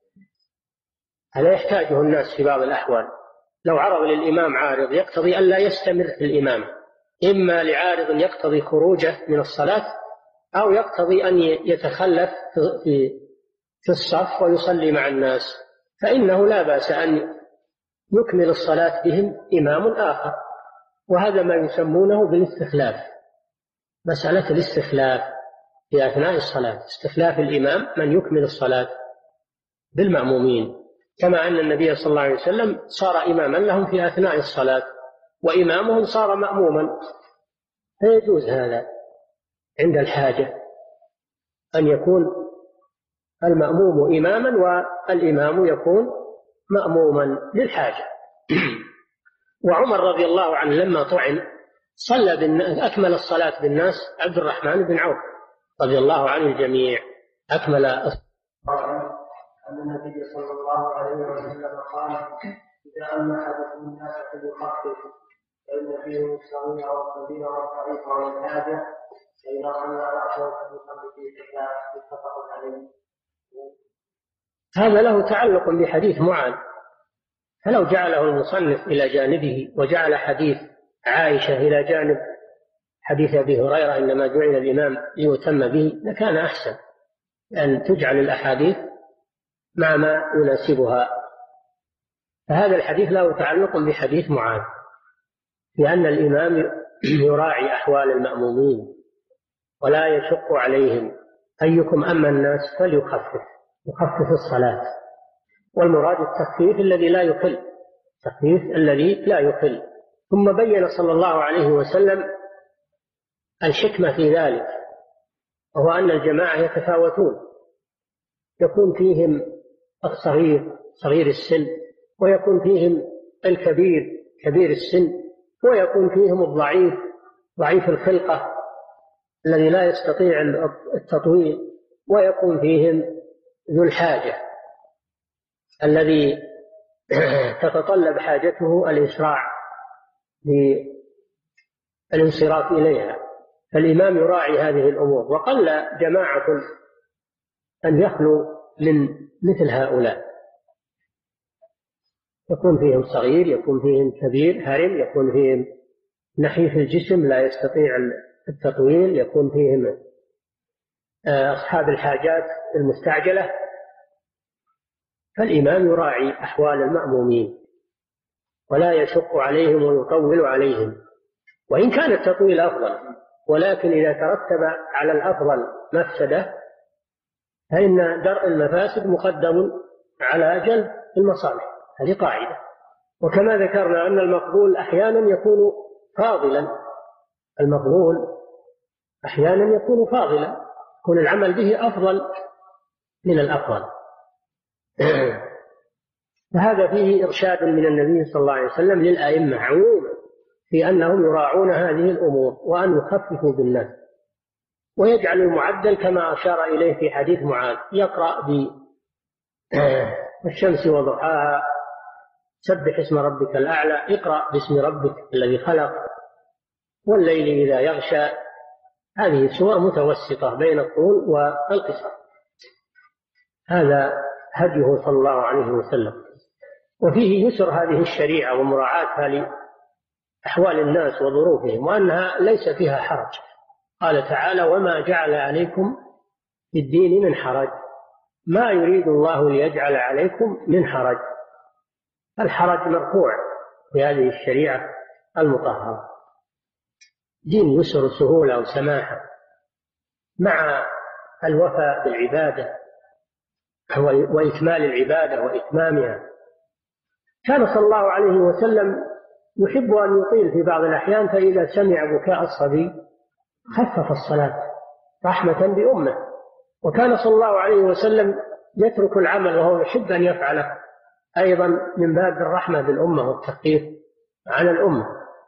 هذا يحتاجه الناس في بعض الأحوال. لو عرض للإمام عارض يقتضي أن لا يستمر في الإمام، إما لعارض يقتضي خروجه من الصلاة أو يقتضي أن يتخلف في في الصف ويصلي مع الناس، فإنه لا بأس أن يكمل الصلاة بهم إمام آخر. وهذا ما يسمونه بالاستخلاف، مسألة الاستخلاف في أثناء الصلاة، استخلاف الإمام من يكمل الصلاة بالمأمومين، كما أن النبي صلى الله عليه وسلم صار إماما لهم في أثناء الصلاة وإمامهم صار مأموما، فيجوز هذا عند الحاجة أن يكون المأموم إماما والإمام يكون مأموما للحاجة. وعمر رضي الله عنه لما طعن صلى بالناس، أكمل الصلاة بالناس عبد الرحمن بن عوف رضي الله عن الجميع، أكمل الصلاة. أن النبي صلى الله عليه وسلم قال: إذا أن أحدكم الناس فليخفف، فإن فيهم الصغير والكبير والضعيف والحاجة، فإذا صلى رأسه فليصلي في سكنات. متفق عليه. هذا له تعلق بحديث معاذ، فلو جعله المصنف إلى جانبه وجعل حديث عائشة إلى جانب حديث أبي هريرة إنما جعل الإمام ليتم به لكان أحسن، أن تجعل الأحاديث مع ما يناسبها. فهذا الحديث له تعلق بحديث معاذ، لأن الإمام يراعي أحوال المأمومين ولا يشق عليهم. أيكم أما الناس فليخفف، يخفف الصلاة، والمراد التخفيف الذي لا يقل، التخفيف الذي لا يقل. ثم بين صلى الله عليه وسلم الحكمة في ذلك، وهو أن الجماعة يتفاوتون، يكون فيهم الصغير صغير السن، ويكون فيهم الكبير كبير السن، ويكون فيهم الضعيف ضعيف الخلقة الذي لا يستطيع التطويل، ويكون فيهم ذو الحاجة الذي تتطلب حاجته الإسراع بالانصراف إليها. فالإمام يراعي هذه الأمور، وقل جماعة أن يخلو من مثل هؤلاء، يكون فيهم صغير، يكون فيهم كبير هرم، يكون فيهم نحيف الجسم لا يستطيع التطويل، يكون فيهم أصحاب الحاجات المستعجلة، فالإمام يراعي أحوال المأمومين ولا يشق عليهم ويطول عليهم، وإن كان التطويل أفضل، ولكن إذا ترتب على الأفضل مفسدة فإن درء المفاسد مقدم على جلب المصالح، هذه قاعدة. وكما ذكرنا أن المفضول أحيانا يكون فاضلا، المفضول أحيانا يكون فاضلا، يكون العمل به أفضل من الأفضل. فهذا فيه إرشاد من النبي صلى الله عليه وسلم للأئمة عموما في أنهم يراعون هذه الأمور وأن يخففوا بالناس، ويجعل المعدل كما أشار إليه في حديث معاذ، يقرأ بالشمس وضحاها، سبح اسم ربك الأعلى، اقرأ باسم ربك الذي خلق، والليل إذا يغشى. هذه سور متوسطة بين الطول والقصر، هذا هديه صلى الله عليه وسلم. وفيه يسر هذه الشريعة ومراعاتها لأحوال الناس وظروفهم، وأنها ليس فيها حرج. قال تعالى: وما جعل عليكم في الدين من حرج، ما يريد الله ليجعل عليكم من حرج. الحرج مرفوع في هذه الشريعة المطهرة، دين يسر سهولة وسماحة مع الوفاء بالعبادة وإكمال العبادة وإتمامها. كان صلى الله عليه وسلم يحب أن يطيل في بعض الأحيان، فإذا سمع بكاء الصبي خفف الصلاة رحمة بأمه. وكان صلى الله عليه وسلم يترك العمل وهو يحب أن يفعله أيضا من باب الرحمة بالأمة والتخفيف على الأمة.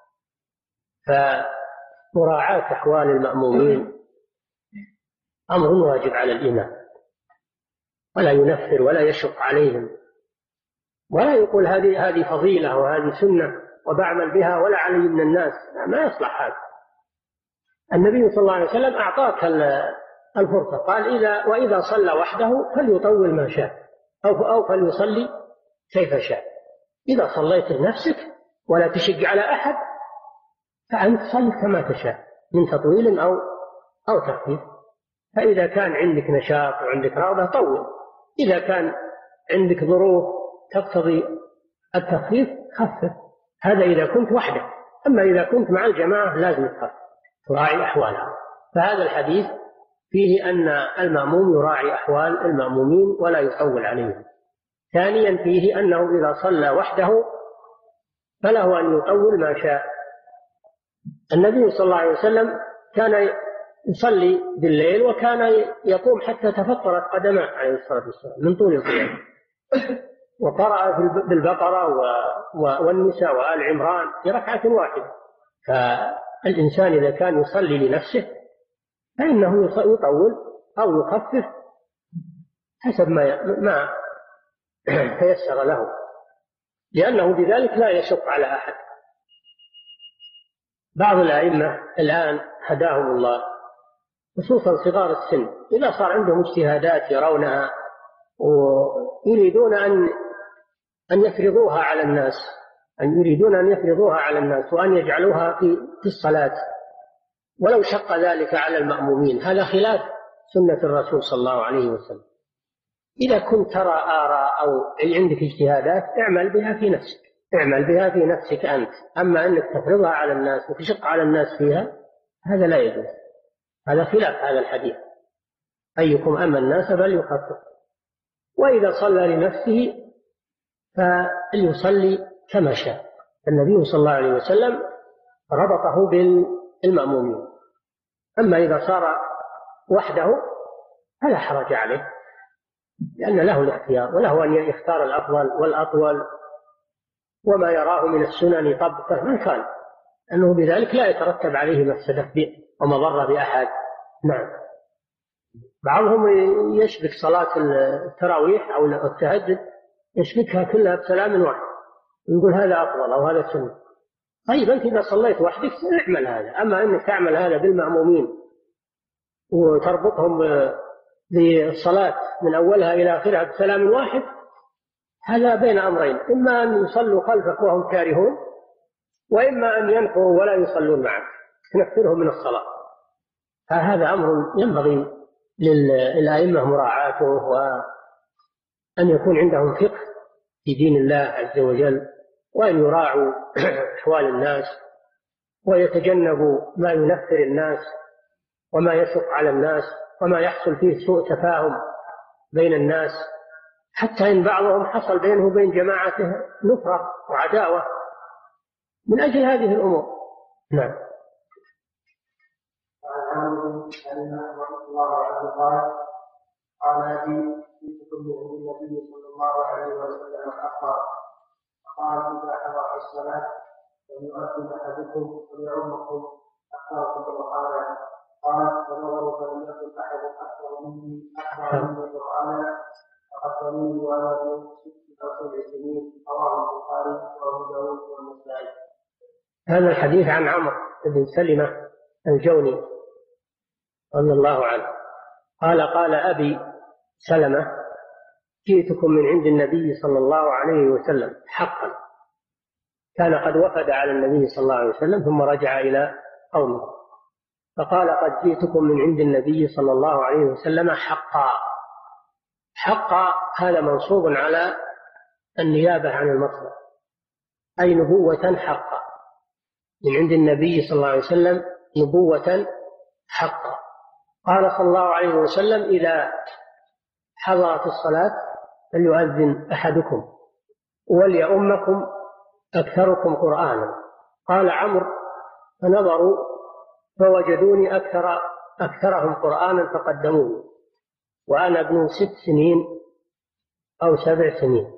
فمراعاة أحوال المأمومين أمر واجب على الإمام، ولا ينفر ولا يشق عليهم، ولا يقول هذه هذه فضيلة وهذه سنة وبعمل بها ولا علي من الناس، ما يصلح هذا. النبي صلى الله عليه وسلم أعطاك الفرصة، قال: إذا وإذا صلى وحده فليطول ما شاء، أو أو فليصلي كيف شاء. إذا صليت لنفسك ولا تشق على أحد فأنت صل كما تشاء من تطويل أو أو تخفيف. فإذا كان عندك نشاط وعندك رغبة طول، إذا كان عندك ظروف تقتضي التخفيف خفف، هذا إذا كنت وحدك. أما إذا كنت مع الجماعة لازم تخفف، تراعي أحوالها. فهذا الحديث فيه أن المأموم يراعي أحوال المأمومين ولا يطول عليهم. ثانيا فيه أنه إذا صلى وحده فله أن يطول ما شاء. النبي صلى الله عليه وسلم كان يصلي بالليل وكان يقوم حتى تفطرت قدماه عليه الصلاة والسلام من طول القيام، وقرأ بالبقرة والنساء وآل عمران في ركعة واحدة. فالإنسان إذا كان يصلي لنفسه فإنه يطول أو يخفف حسب ما ما تيسر له، لأنه بذلك لا يشق على أحد. بعض الأئمة الآن هداهم الله، خصوصا صغار السن، إذا صار عندهم اجتهادات يرونها ويريدون أن أن يفرضوها على الناس، أن يريدون أن يفرضوها على الناس وأن يجعلوها في في الصلاة ولو شق ذلك على المأمومين، هذا خلاف سنة الرسول صلى الله عليه وسلم. إذا كنت ترى آراء أو عندك اجتهادات اعمل بها في نفسك، اعمل بها في نفسك أنت. أما أنك تفرضها على الناس وتشق على الناس فيها هذا لا يجوز، هذا خلاف هذا الحديث: أيكم أما الناس فليخفف. وإذا صلى لنفسه فليصلي كما شاء. النبي صلى الله عليه وسلم ربطه بالمأمومين. أما إذا صار وحده فلا حرج عليه، لأن له الاختيار وله أن يختار الأفضل والأطول وما يراه من السنن طبقه من كان، أنه بذلك لا يترتب عليه مفسدة ومضرة بأحد. نعم. بعضهم يشبك صلاة التراويح أو التهجد يشبكها كلها بسلام واحد ويقول هذا أفضل أو هذا سنة. طيب أنت إذا صليت وحدك اعمل هذا، أما أنك تعمل هذا بالمأمومين وتربطهم بالصلاة من أولها إلى آخرها بسلام واحد، هذا بين أمرين: إما أن يصلوا خلفك وهم كارهون، وإما أن ينفروا ولا يصلون معك تنفرهم من الصلاة. فهذا أمر ينبغي للأئمة مراعاته، وأن يكون عندهم فقه في دين الله عز وجل، وأن يراعوا أحوال الناس، ويتجنبوا ما ينفر الناس وما يشق على الناس وما يحصل فيه سوء تفاهم بين الناس، حتى إن بعضهم حصل بينه وبين جماعته نفرة وعداوة من أجل هذه الأمور. نعم. وعن عمرو بن رضي الله عنه قال قال أبي جئتكم من عند النبي صلى الله عليه وسلم حقا، فقال إذا حضر الصلاة فليؤذن أحدكم وليعمكم أكثركم قرآنا. قال فنظروا فلم يكن أحد أكثر مني أكثر مني قرآنا فقتلوني وأنا ابن ست أو سبع سنين. رواه البخاري وأبو داود والنسائي. هذا الحديث عن عمرو بن سلمة الجوني رضي الله عنه قال قال أبي سلمة جئتكم من عند النبي صلى الله عليه وسلم حقا. كان قد وفد على النبي صلى الله عليه وسلم ثم رجع إلى قومه، فقال قد جئتكم من عند النبي صلى الله عليه وسلم حقا. حقا هذا منصوب على النيابة عن المصدر، أي نبوة حقا، من عند النبي صلى الله عليه وسلم نبوة حقا. قال صلى الله عليه وسلم إذا حضرت الصلاة فليؤذن أحدكم وليؤمكم أكثركم قرآنا. قال عمرو فنظروا فوجدوني أكثر أكثرهم قرآنا فقدموني وأنا ابن ست سنين أو سبع سنين.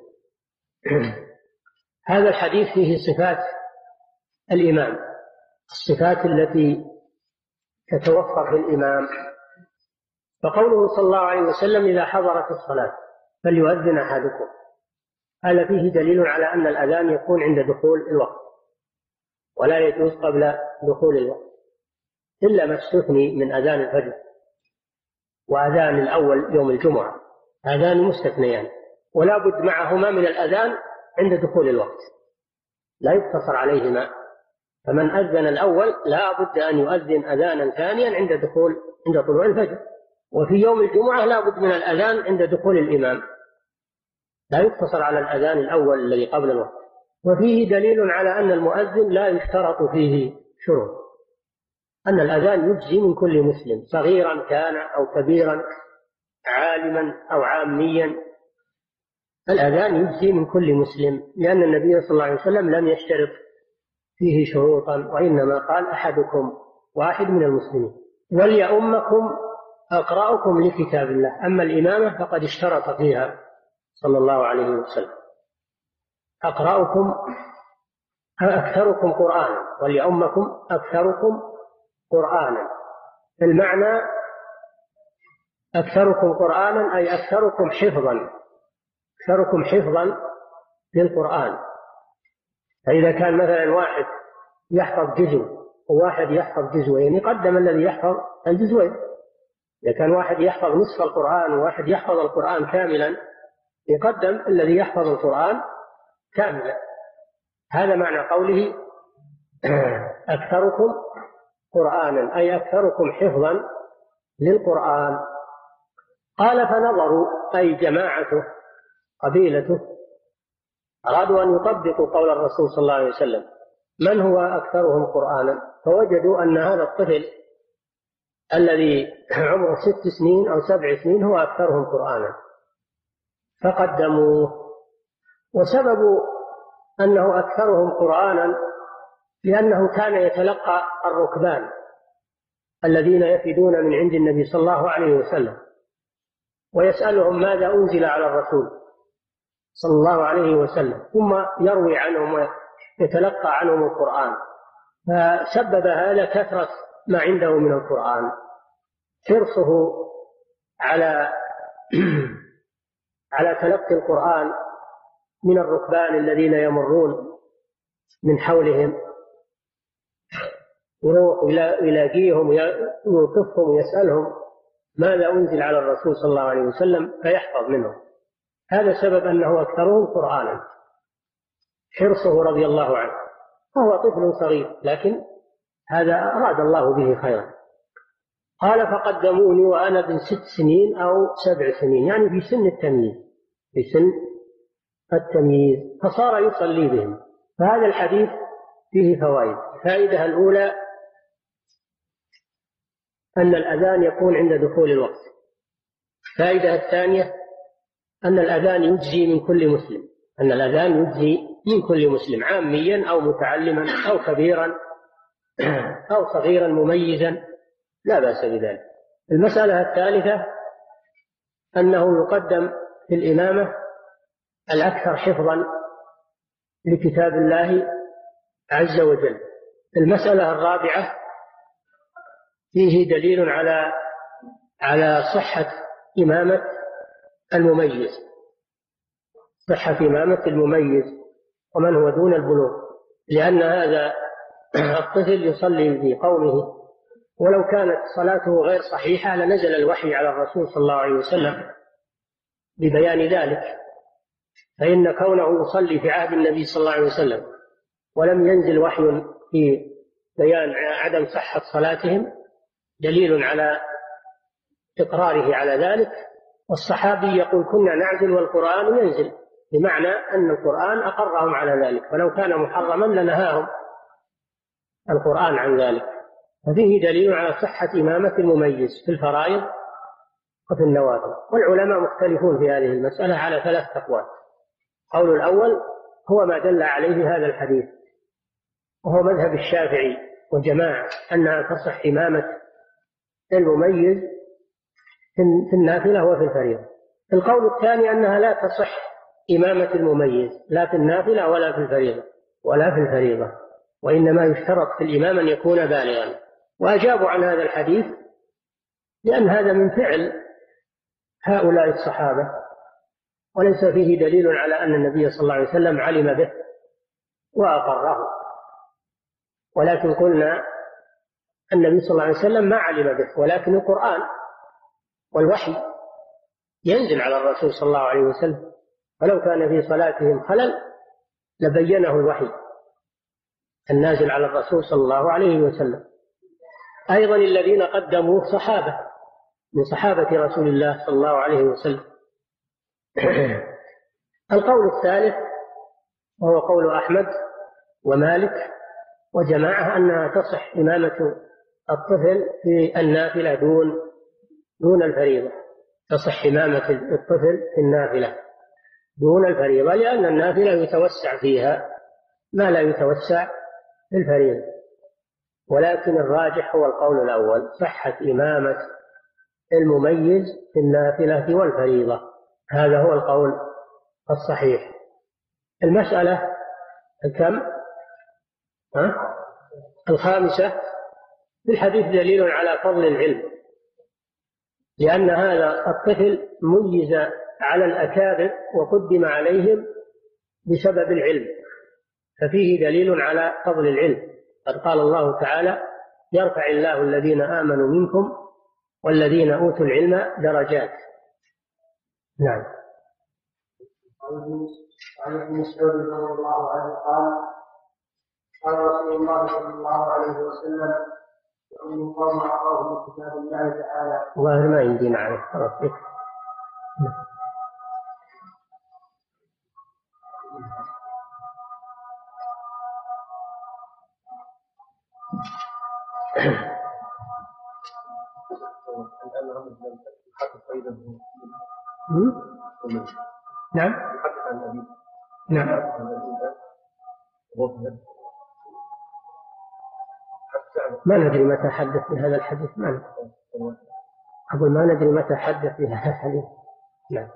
هذا الحديث فيه صفات الإمام، الصفات التي تتوفر في الإمام. فقوله صلى الله عليه وسلم إذا حضرت الصلاة فليؤذن أحدكم، هذا فيه دليل على أن الأذان يكون عند دخول الوقت، ولا يجوز قبل دخول الوقت، إلا ما استثني من أذان الفجر وأذان الأول يوم الجمعة، أذان مستثنيان، ولا بد معهما من الأذان عند دخول الوقت، لا يقتصر عليهما. فمن أذن الأول لا بد أن يؤذن أذانا ثانيا عند دخول عند طلوع الفجر. وفي يوم الجمعة لا بد من الأذان عند دخول الإمام، لا يقتصر على الأذان الأول الذي قبل الوقت. وفيه دليل على أن المؤذن لا يشترط فيه شروط، أن الأذان يجزي من كل مسلم صغيرا كان أو كبيرا، عالما أو عاميا، الأذان يجزي من كل مسلم، لأن النبي صلى الله عليه وسلم لم يشترط فيه شروطا، وإنما قال أحدكم واحد من المسلمين وليؤمكم أقرأكم لكتاب الله. أما الإمامة فقد اشترط فيها صلى الله عليه وسلم أقرأكم أكثركم قرآنا وليؤمكم أكثركم قرآنا. المعنى أكثركم قرآنا أي أكثركم حفظا، أكثركم حفظا للقرآن. فإذا كان مثلا واحد يحفظ جزء وواحد يحفظ جزئين يقدم الذي يحفظ الجزئين. إذا كان واحد يحفظ نصف القرآن وواحد يحفظ القرآن كاملا يقدم الذي يحفظ القرآن كاملا. هذا معنى قوله أكثركم قرآنا أي أكثركم حفظا للقرآن. قال فنظروا أي جماعته قبيلته أرادوا أن يطبقوا قول الرسول صلى الله عليه وسلم من هو أكثرهم قرآنا، فوجدوا أن هذا الطفل الذي عمره ست سنين أو سبع سنين هو أكثرهم قرآنا فقدموه. وسبب أنه أكثرهم قرآنا لأنه كان يتلقى الركبان الذين يفدون من عند النبي صلى الله عليه وسلم ويسألهم ماذا أنزل على الرسول صلى الله عليه وسلم، ثم يروي عنهم ويتلقى عنهم القرآن. فسبب هذا كثرة ما عنده من القرآن، حرصه على على تلقي القرآن من الركبان الذين يمرون من حولهم، يروح يلاقيهم ويوقفهم ويسألهم ماذا أنزل على الرسول صلى الله عليه وسلم فيحفظ منهم. هذا سبب أنه أكثرهم قرآنا، حرصه رضي الله عنه. وهو طفل صغير لكن هذا أراد الله به خيرا. قال فقدموني وأنا بن ست سنين أو سبع سنين، يعني في سن التمييز، في سن التمييز، فصار يصلي بهم. فهذا الحديث فيه فوائد. الفائدة الأولى أن الأذان يكون عند دخول الوقت. الفائدة الثانية أن الأذان يجزي من كل مسلم، أن الأذان يجزي من كل مسلم عاميا أو متعلما أو كبيرا أو صغيرا مميزا، لا بأس بذلك. المسألة الثالثة أنه يقدم في الإمامة الأكثر حفظا لكتاب الله عز وجل. المسألة الرابعة فيه دليل على على صحة إمامة المميز، صحة إمامة المميز ومن هو دون البلوغ، لأن هذا الطفل يصلي في قومه، ولو كانت صلاته غير صحيحة لنزل الوحي على الرسول صلى الله عليه وسلم ببيان ذلك. فإن كونه يصلي في عهد النبي صلى الله عليه وسلم ولم ينزل وحي في بيان عدم صحة صلاتهم دليل على إقراره على ذلك. والصحابي يقول كنا نعزل والقرآن ينزل، بمعنى أن القرآن أقرهم على ذلك، ولو كان محرما لنهاهم القرآن عن ذلك. ففيه دليل على صحة إمامة المميز في الفرائض وفي النوافل. والعلماء مختلفون في هذه المسألة على ثلاث أقوال. القول الأول هو ما دل عليه هذا الحديث، وهو مذهب الشافعي وجماعة أنها تصح إمامة المميز في النافلة وفي الفريضة. القول الثاني أنها لا تصح إمامة المميز لا في النافلة ولا في الفريضة ولا في الفريضة، وإنما يشترط في الإمام أن يكون بالغا. وأجابوا عن هذا الحديث لأن هذا من فعل هؤلاء الصحابة، وليس فيه دليل على أن النبي صلى الله عليه وسلم علم به وأقره، ولكن قلنا النبي صلى الله عليه وسلم ما علم به، ولكن القرآن والوحي ينزل على الرسول صلى الله عليه وسلم، فلو كان في صلاتهم خلل لبينه الوحي النازل على الرسول صلى الله عليه وسلم. أيضا الذين قدموا صحابة من صحابة رسول الله صلى الله عليه وسلم. القول الثالث وهو قول أحمد ومالك وجماعة أنها تصح إمامة الطفل في النافلة دون دون الفريضة، تصح إمامة الطفل في النافلة دون الفريضة، لأن النافلة يتوسع فيها ما لا يتوسع في الفريضة. ولكن الراجح هو القول الأول، صحة إمامة المميز في النافلة والفريضة، هذا هو القول الصحيح. المسألة الكم؟ ها؟ الخامسة، في الحديث دليل على فضل العلم، لأن هذا الطفل ميز على الأكابر وقدم عليهم بسبب العلم، ففيه دليل على فضل العلم. قد قال الله تعالى يرفع الله الذين آمنوا منكم والذين أوتوا العلم درجات. نعم. عن ابن مسعود رضي الله عنه قال قال رسول الله صلى الله عليه وسلم يؤمن قوم أعطاهم كتاب الله تعالى. والله ما عندي معه خلاص. نعم نعم ما ندري متى حدث بهذا الحديث، ما ندري. أقول ما ندري متى حدث بهذا الحديث. نعم.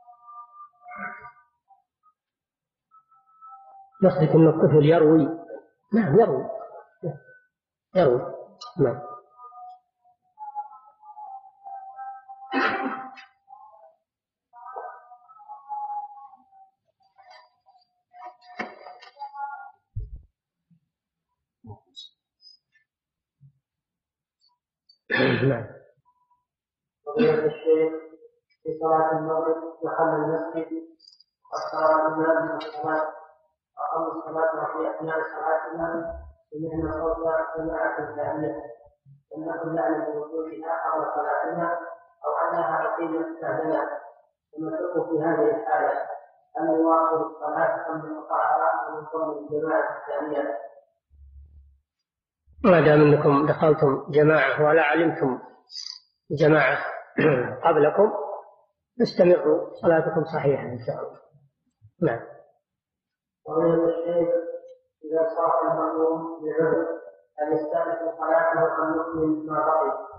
يصدق أن الطفل يروي. نعم يروي يروي. نعم. نعم. فضيلة الشيخ في صلاة المغرب دخل المسجد وصار الإمام من الصلاة أقام الصلاة وفي أثناء صلاتنا سمعنا صوت جماعة ثانية لم نكن نعلم بوجودها قبل صلاتنا أو أنها أقيمت بعدنا، ونترك في هذه الحالة أن نواصل الصلاة أم نقطعها ونصلي الجماعة الثانية؟ ما دام أنكم دخلتم جماعة ولا علمتم جماعة قبلكم استمروا، صلاتكم صحيحة إن شاء الله. نعم. ومن الشيخ إذا صار المأموم بعذر أن يستأنف صلاته أم يكمل ما بقي؟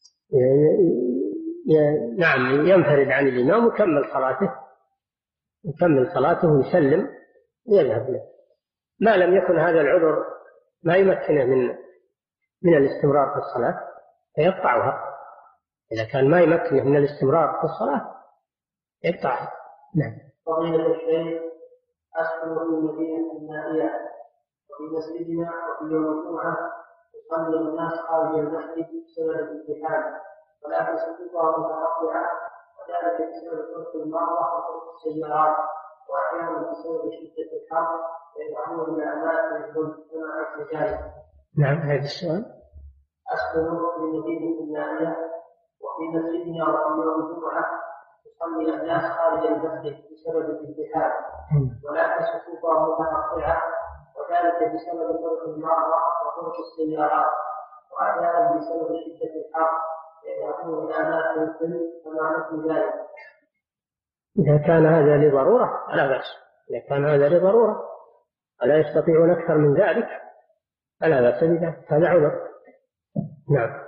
نعم، ينفرد عن الإمام ويكمل صلاته، يكمل صلاته ويسلم ويذهب له، ما لم يكن هذا العذر ما يمكنه من من الاستمرار في الصلاة فيقطعها. إذا كان ما يمكنه من الاستمرار في الصلاة يقطعها. نعم. فضيلة الشيخ، أسكن في مدينة نائية وفي مسجدنا وفي يوم الجمعة يصلي الناس خارج المسجد بسبب الازدحام، ولكن صفوفها متقطعة، وذلك بسبب طرق المرة وطرق السيارات، وأحيانا بسبب شدة الحر يدعون إلى أماكن الظلم كما عكس ذلك. نعم، هذا السؤال. أسكن في مدينة نائية وفي مسجدنا وفي يوم الجمعة يصلي الناس خارج المسجد بسبب الازدحام، ولكن صفوفها متقطعة، وذلك بسبب طرق المرة وطرق السيارات، وأحيانا بسبب شدة الحر يذهبون إلى أماكن الظل كما عكس ذلك. إذا كان هذا لضرورة لا بأس، إذا كان هذا لضرورة ولا يستطيعون أكثر من ذلك فلا بأس بذلك، هذا عذر. نعم.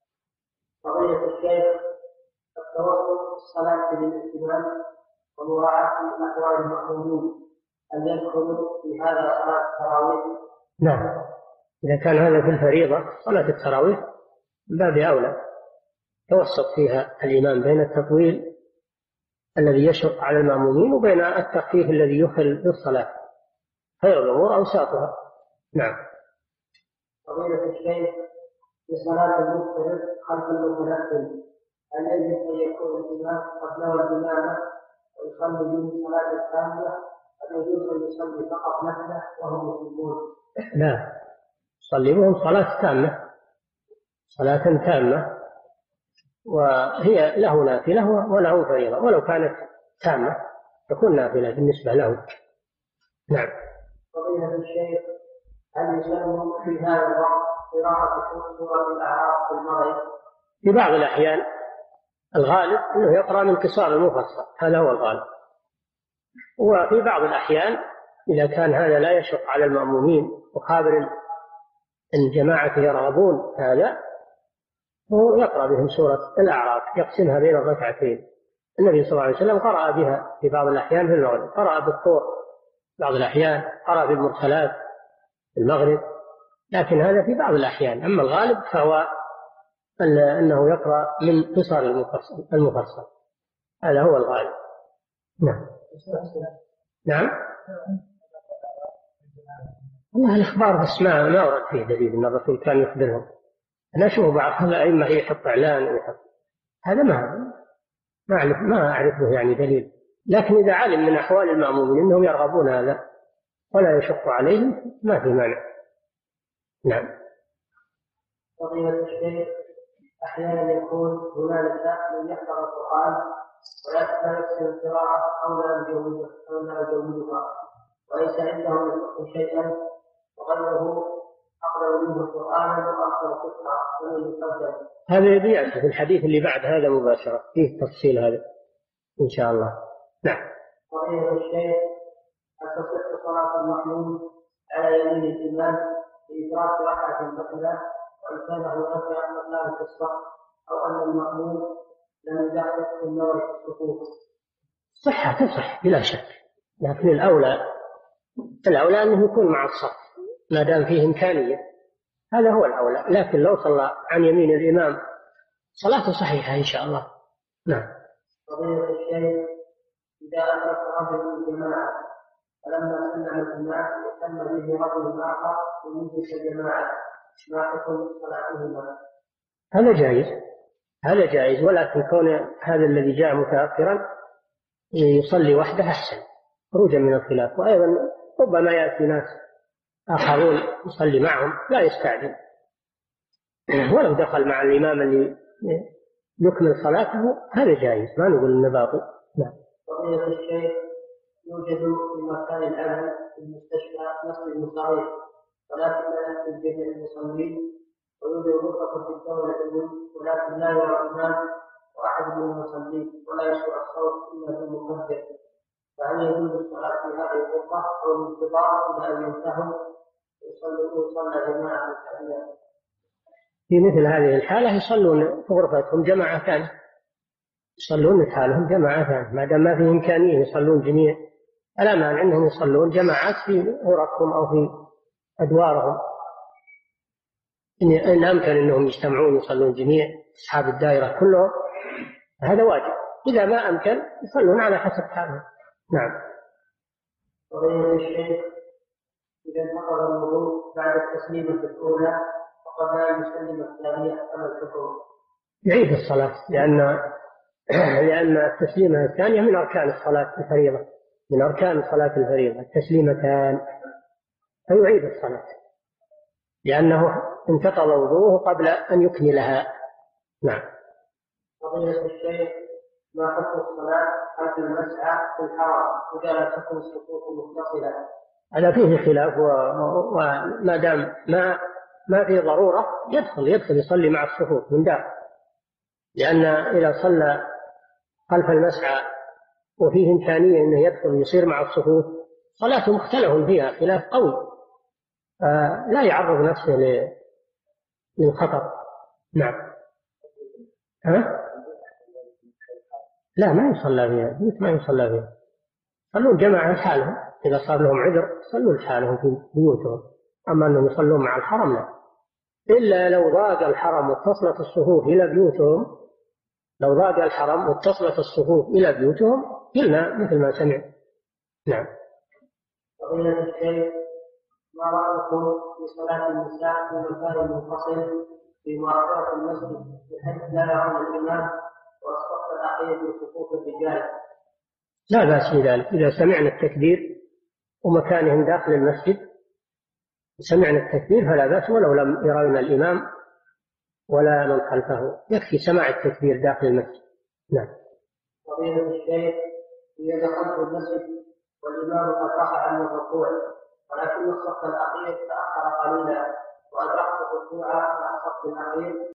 قضية الشيخ، التوسط في الصلاة بالائتمام ومراعاة أحوال المأمومين، هل يدخل في هذا صلاة التراويح؟ نعم، إذا كان هذا في الفريضة صلاة التراويح من باب أولى توسط فيها الإمام بين التطويل الذي يشق على المأمومين وبين التخفيف الذي يخل بالصلاة، خير الأمور أوساطها. نعم. قضية الشيخ، في صلاة المفترض خلف المتنفل هل يجب أن يكون الإمام قد نوى الإمامة ويصلي به صلاة كاملة، أم يجوز أن يصلي فقط نفله وهم مسلمون؟ لا، يصلي بهم صلاة تامة، صلاة تامة، وهي له نافلة وله فريضة، ولو كانت تامة تكون نافلة بالنسبة له. نعم. فضيلة الشيخ، هل يسلم في هذا الوقت قراءة سورة الأعراف في المغرب؟ في بعض الأحيان، الغالب أنه يقرأ من قصار المفصل، هذا هو الغالب. وفي بعض الأحيان إذا كان هذا لا يشق على المأمومين وخابر الجماعة يرغبون هذا، هو يقرأ بهم سورة الأعراف، يقسمها بين الركعتين. النبي صلى الله عليه وسلم قرأ بها في بعض الأحيان في المغرب، قرأ بالطور بعض الأحيان، قرأ بالمرسلات في المغرب، لكن هذا في بعض الأحيان. أما الغالب فهو أنه يقرأ من قصار المفصل, المفصل. هذا هو الغالب. نعم. نعم. والله الإخبار بس ما ما ورد فيه دليل أن الرسول كان يخبرهم. أنا أشوف بعض الأئمة يحط إعلان ويحط هذا ما ما أعرف ما أعرفه يعني دليل، لكن إذا علم من أحوال المأمومين أنهم يرغبون هذا ولا يشق عليهم ما في مانع. نعم. فضيلة الشيخ، أحيانا يكون هنالك من يحفظ القرآن ولا يحسن القراءة أو لا يجوزها أو لا يجوزها وليس عنده من الحكم شيئا، وغيره أقرأ منه القرآن وأقرأ فقها ومن يقدم. هذا يأتي في الحديث اللي بعد هذا مباشرة فيه تفصيل هذا إن شاء الله. نعم. فضيلة الشيخ، هل تصح صلاة المأموم على يمين الإمام بإدراك ركعة مثلا وإن كان هناك مكان في الصف، أو أن المأموم لم يدعك في النظر في الصفوف؟ صحة تصح بلا شك، لكن الأولى الأولى أنه يكون مع الصف ما دام فيه إمكانية، هذا هو الأولى. لكن لو صلى عن يمين الإمام صلاته صحيحة إن شاء الله. نعم. فضيلة الشيخ، إذا أدرك رجل الجماعة فلما سلم الإمام وسلم به رجل آخر ومجلس الجماعة ما حكم صلاتهما؟ هذا جائز، هذا جائز، ولكن كون هذا الذي جاء متأخرا يصلي وحده أحسن خروجا من الخلاف. وأيضا ربما يأتي ناس آخرون يصلي معهم لا يستعجل. ولو دخل مع الإمام اللي يكمل صلاته هذا جائز، ما نقول إنه باطل. نعم. فضيلة الشيخ، يوجد في مكان الأمن في المستشفى مسجد صغير ولكن لا يكفي جميع المصلين، ويوجد غرفة في الدولة ولكن لا يرى الإمام واحد من المصلين ولا يسمع الصوت إلا في المكبر، فهل يجوز الصلاة في هذه الغرفة أو الانتظار إلى أن ينتهوا ويصلى جماعة التحيات؟ في مثل هذه الحالة يصلون في غرفتهم جماعتان، يصلون لحالهم جماعتان ما دام ما في إمكانية يصلون جميع، ألا مانع أنهم يصلون جماعات في غرفهم أو في أدوارهم، إن أمكن أنهم يجتمعون يصلون جميع أصحاب الدائرة كلهم هذا واجب، إذا ما أمكن يصلون على حسب حالهم. نعم. فضيلة الشيخ، إذا انتقض الوضوء بعد التسليمة الأولى فقد لا يسلم الثانية أم الحكم؟ يعيد الصلاة، لأن لأن التسليمة الثانية من أركان الصلاة الفريضة، من أركان صلاة الفريضة التسليمتان، فيعيد الصلاة لأنه انتقض وضوءه قبل أن يكملها. نعم. فضيلة الشيخ، ما حكم الصلاة خلف المسعى في الحرم إذا لم تكن الصفوف متصلة؟ هذا فيه خلاف، وما دام ما ما في ضرورة يدخل يدخل يصلي مع الصفوف من داخل، لأن إذا صلى خلف المسعى وفيه إمكانية أنه يدخل يصير مع الصفوف صلاته مختلف فيها خلاف قوي، لا يعرض نفسه للخطر. نعم. ها؟ لا ما يصلى فيها، ما يصلى فيها، صلوا جماعة لحالهم، إذا صار لهم عذر صلوا لحالهم في بيوتهم، أما أنهم يصلون مع الحرم لا، إلا لو ضاق الحرم واتصلت الصفوف إلى بيوتهم، لو ضاق الحرم واتصلت الصفوف إلى بيوتهم قلنا مثل ما سمع. نعم. فضيلة الشيخ، ما رأيكم في صلاة النساء في مكان منفصل في مؤخرة المسجد بحيث لا يرون الإمام والصف الأخير من صفوف الرجال؟ لا بأس بذلك، إذا سمعنا التكبير ومكانهم داخل المسجد سمعنا التكبير فلا بأس، ولو لم يرون الإمام ولا من خلفه، يكفي سماع التكبير داخل المسجد. نعم. فضيلة الشيخ، إذا دخلت المسجد والإمام قد رفع من الركوع ولكن الصف الأخير تأخر قليلا وأدركت الركوع مع الصف الأخير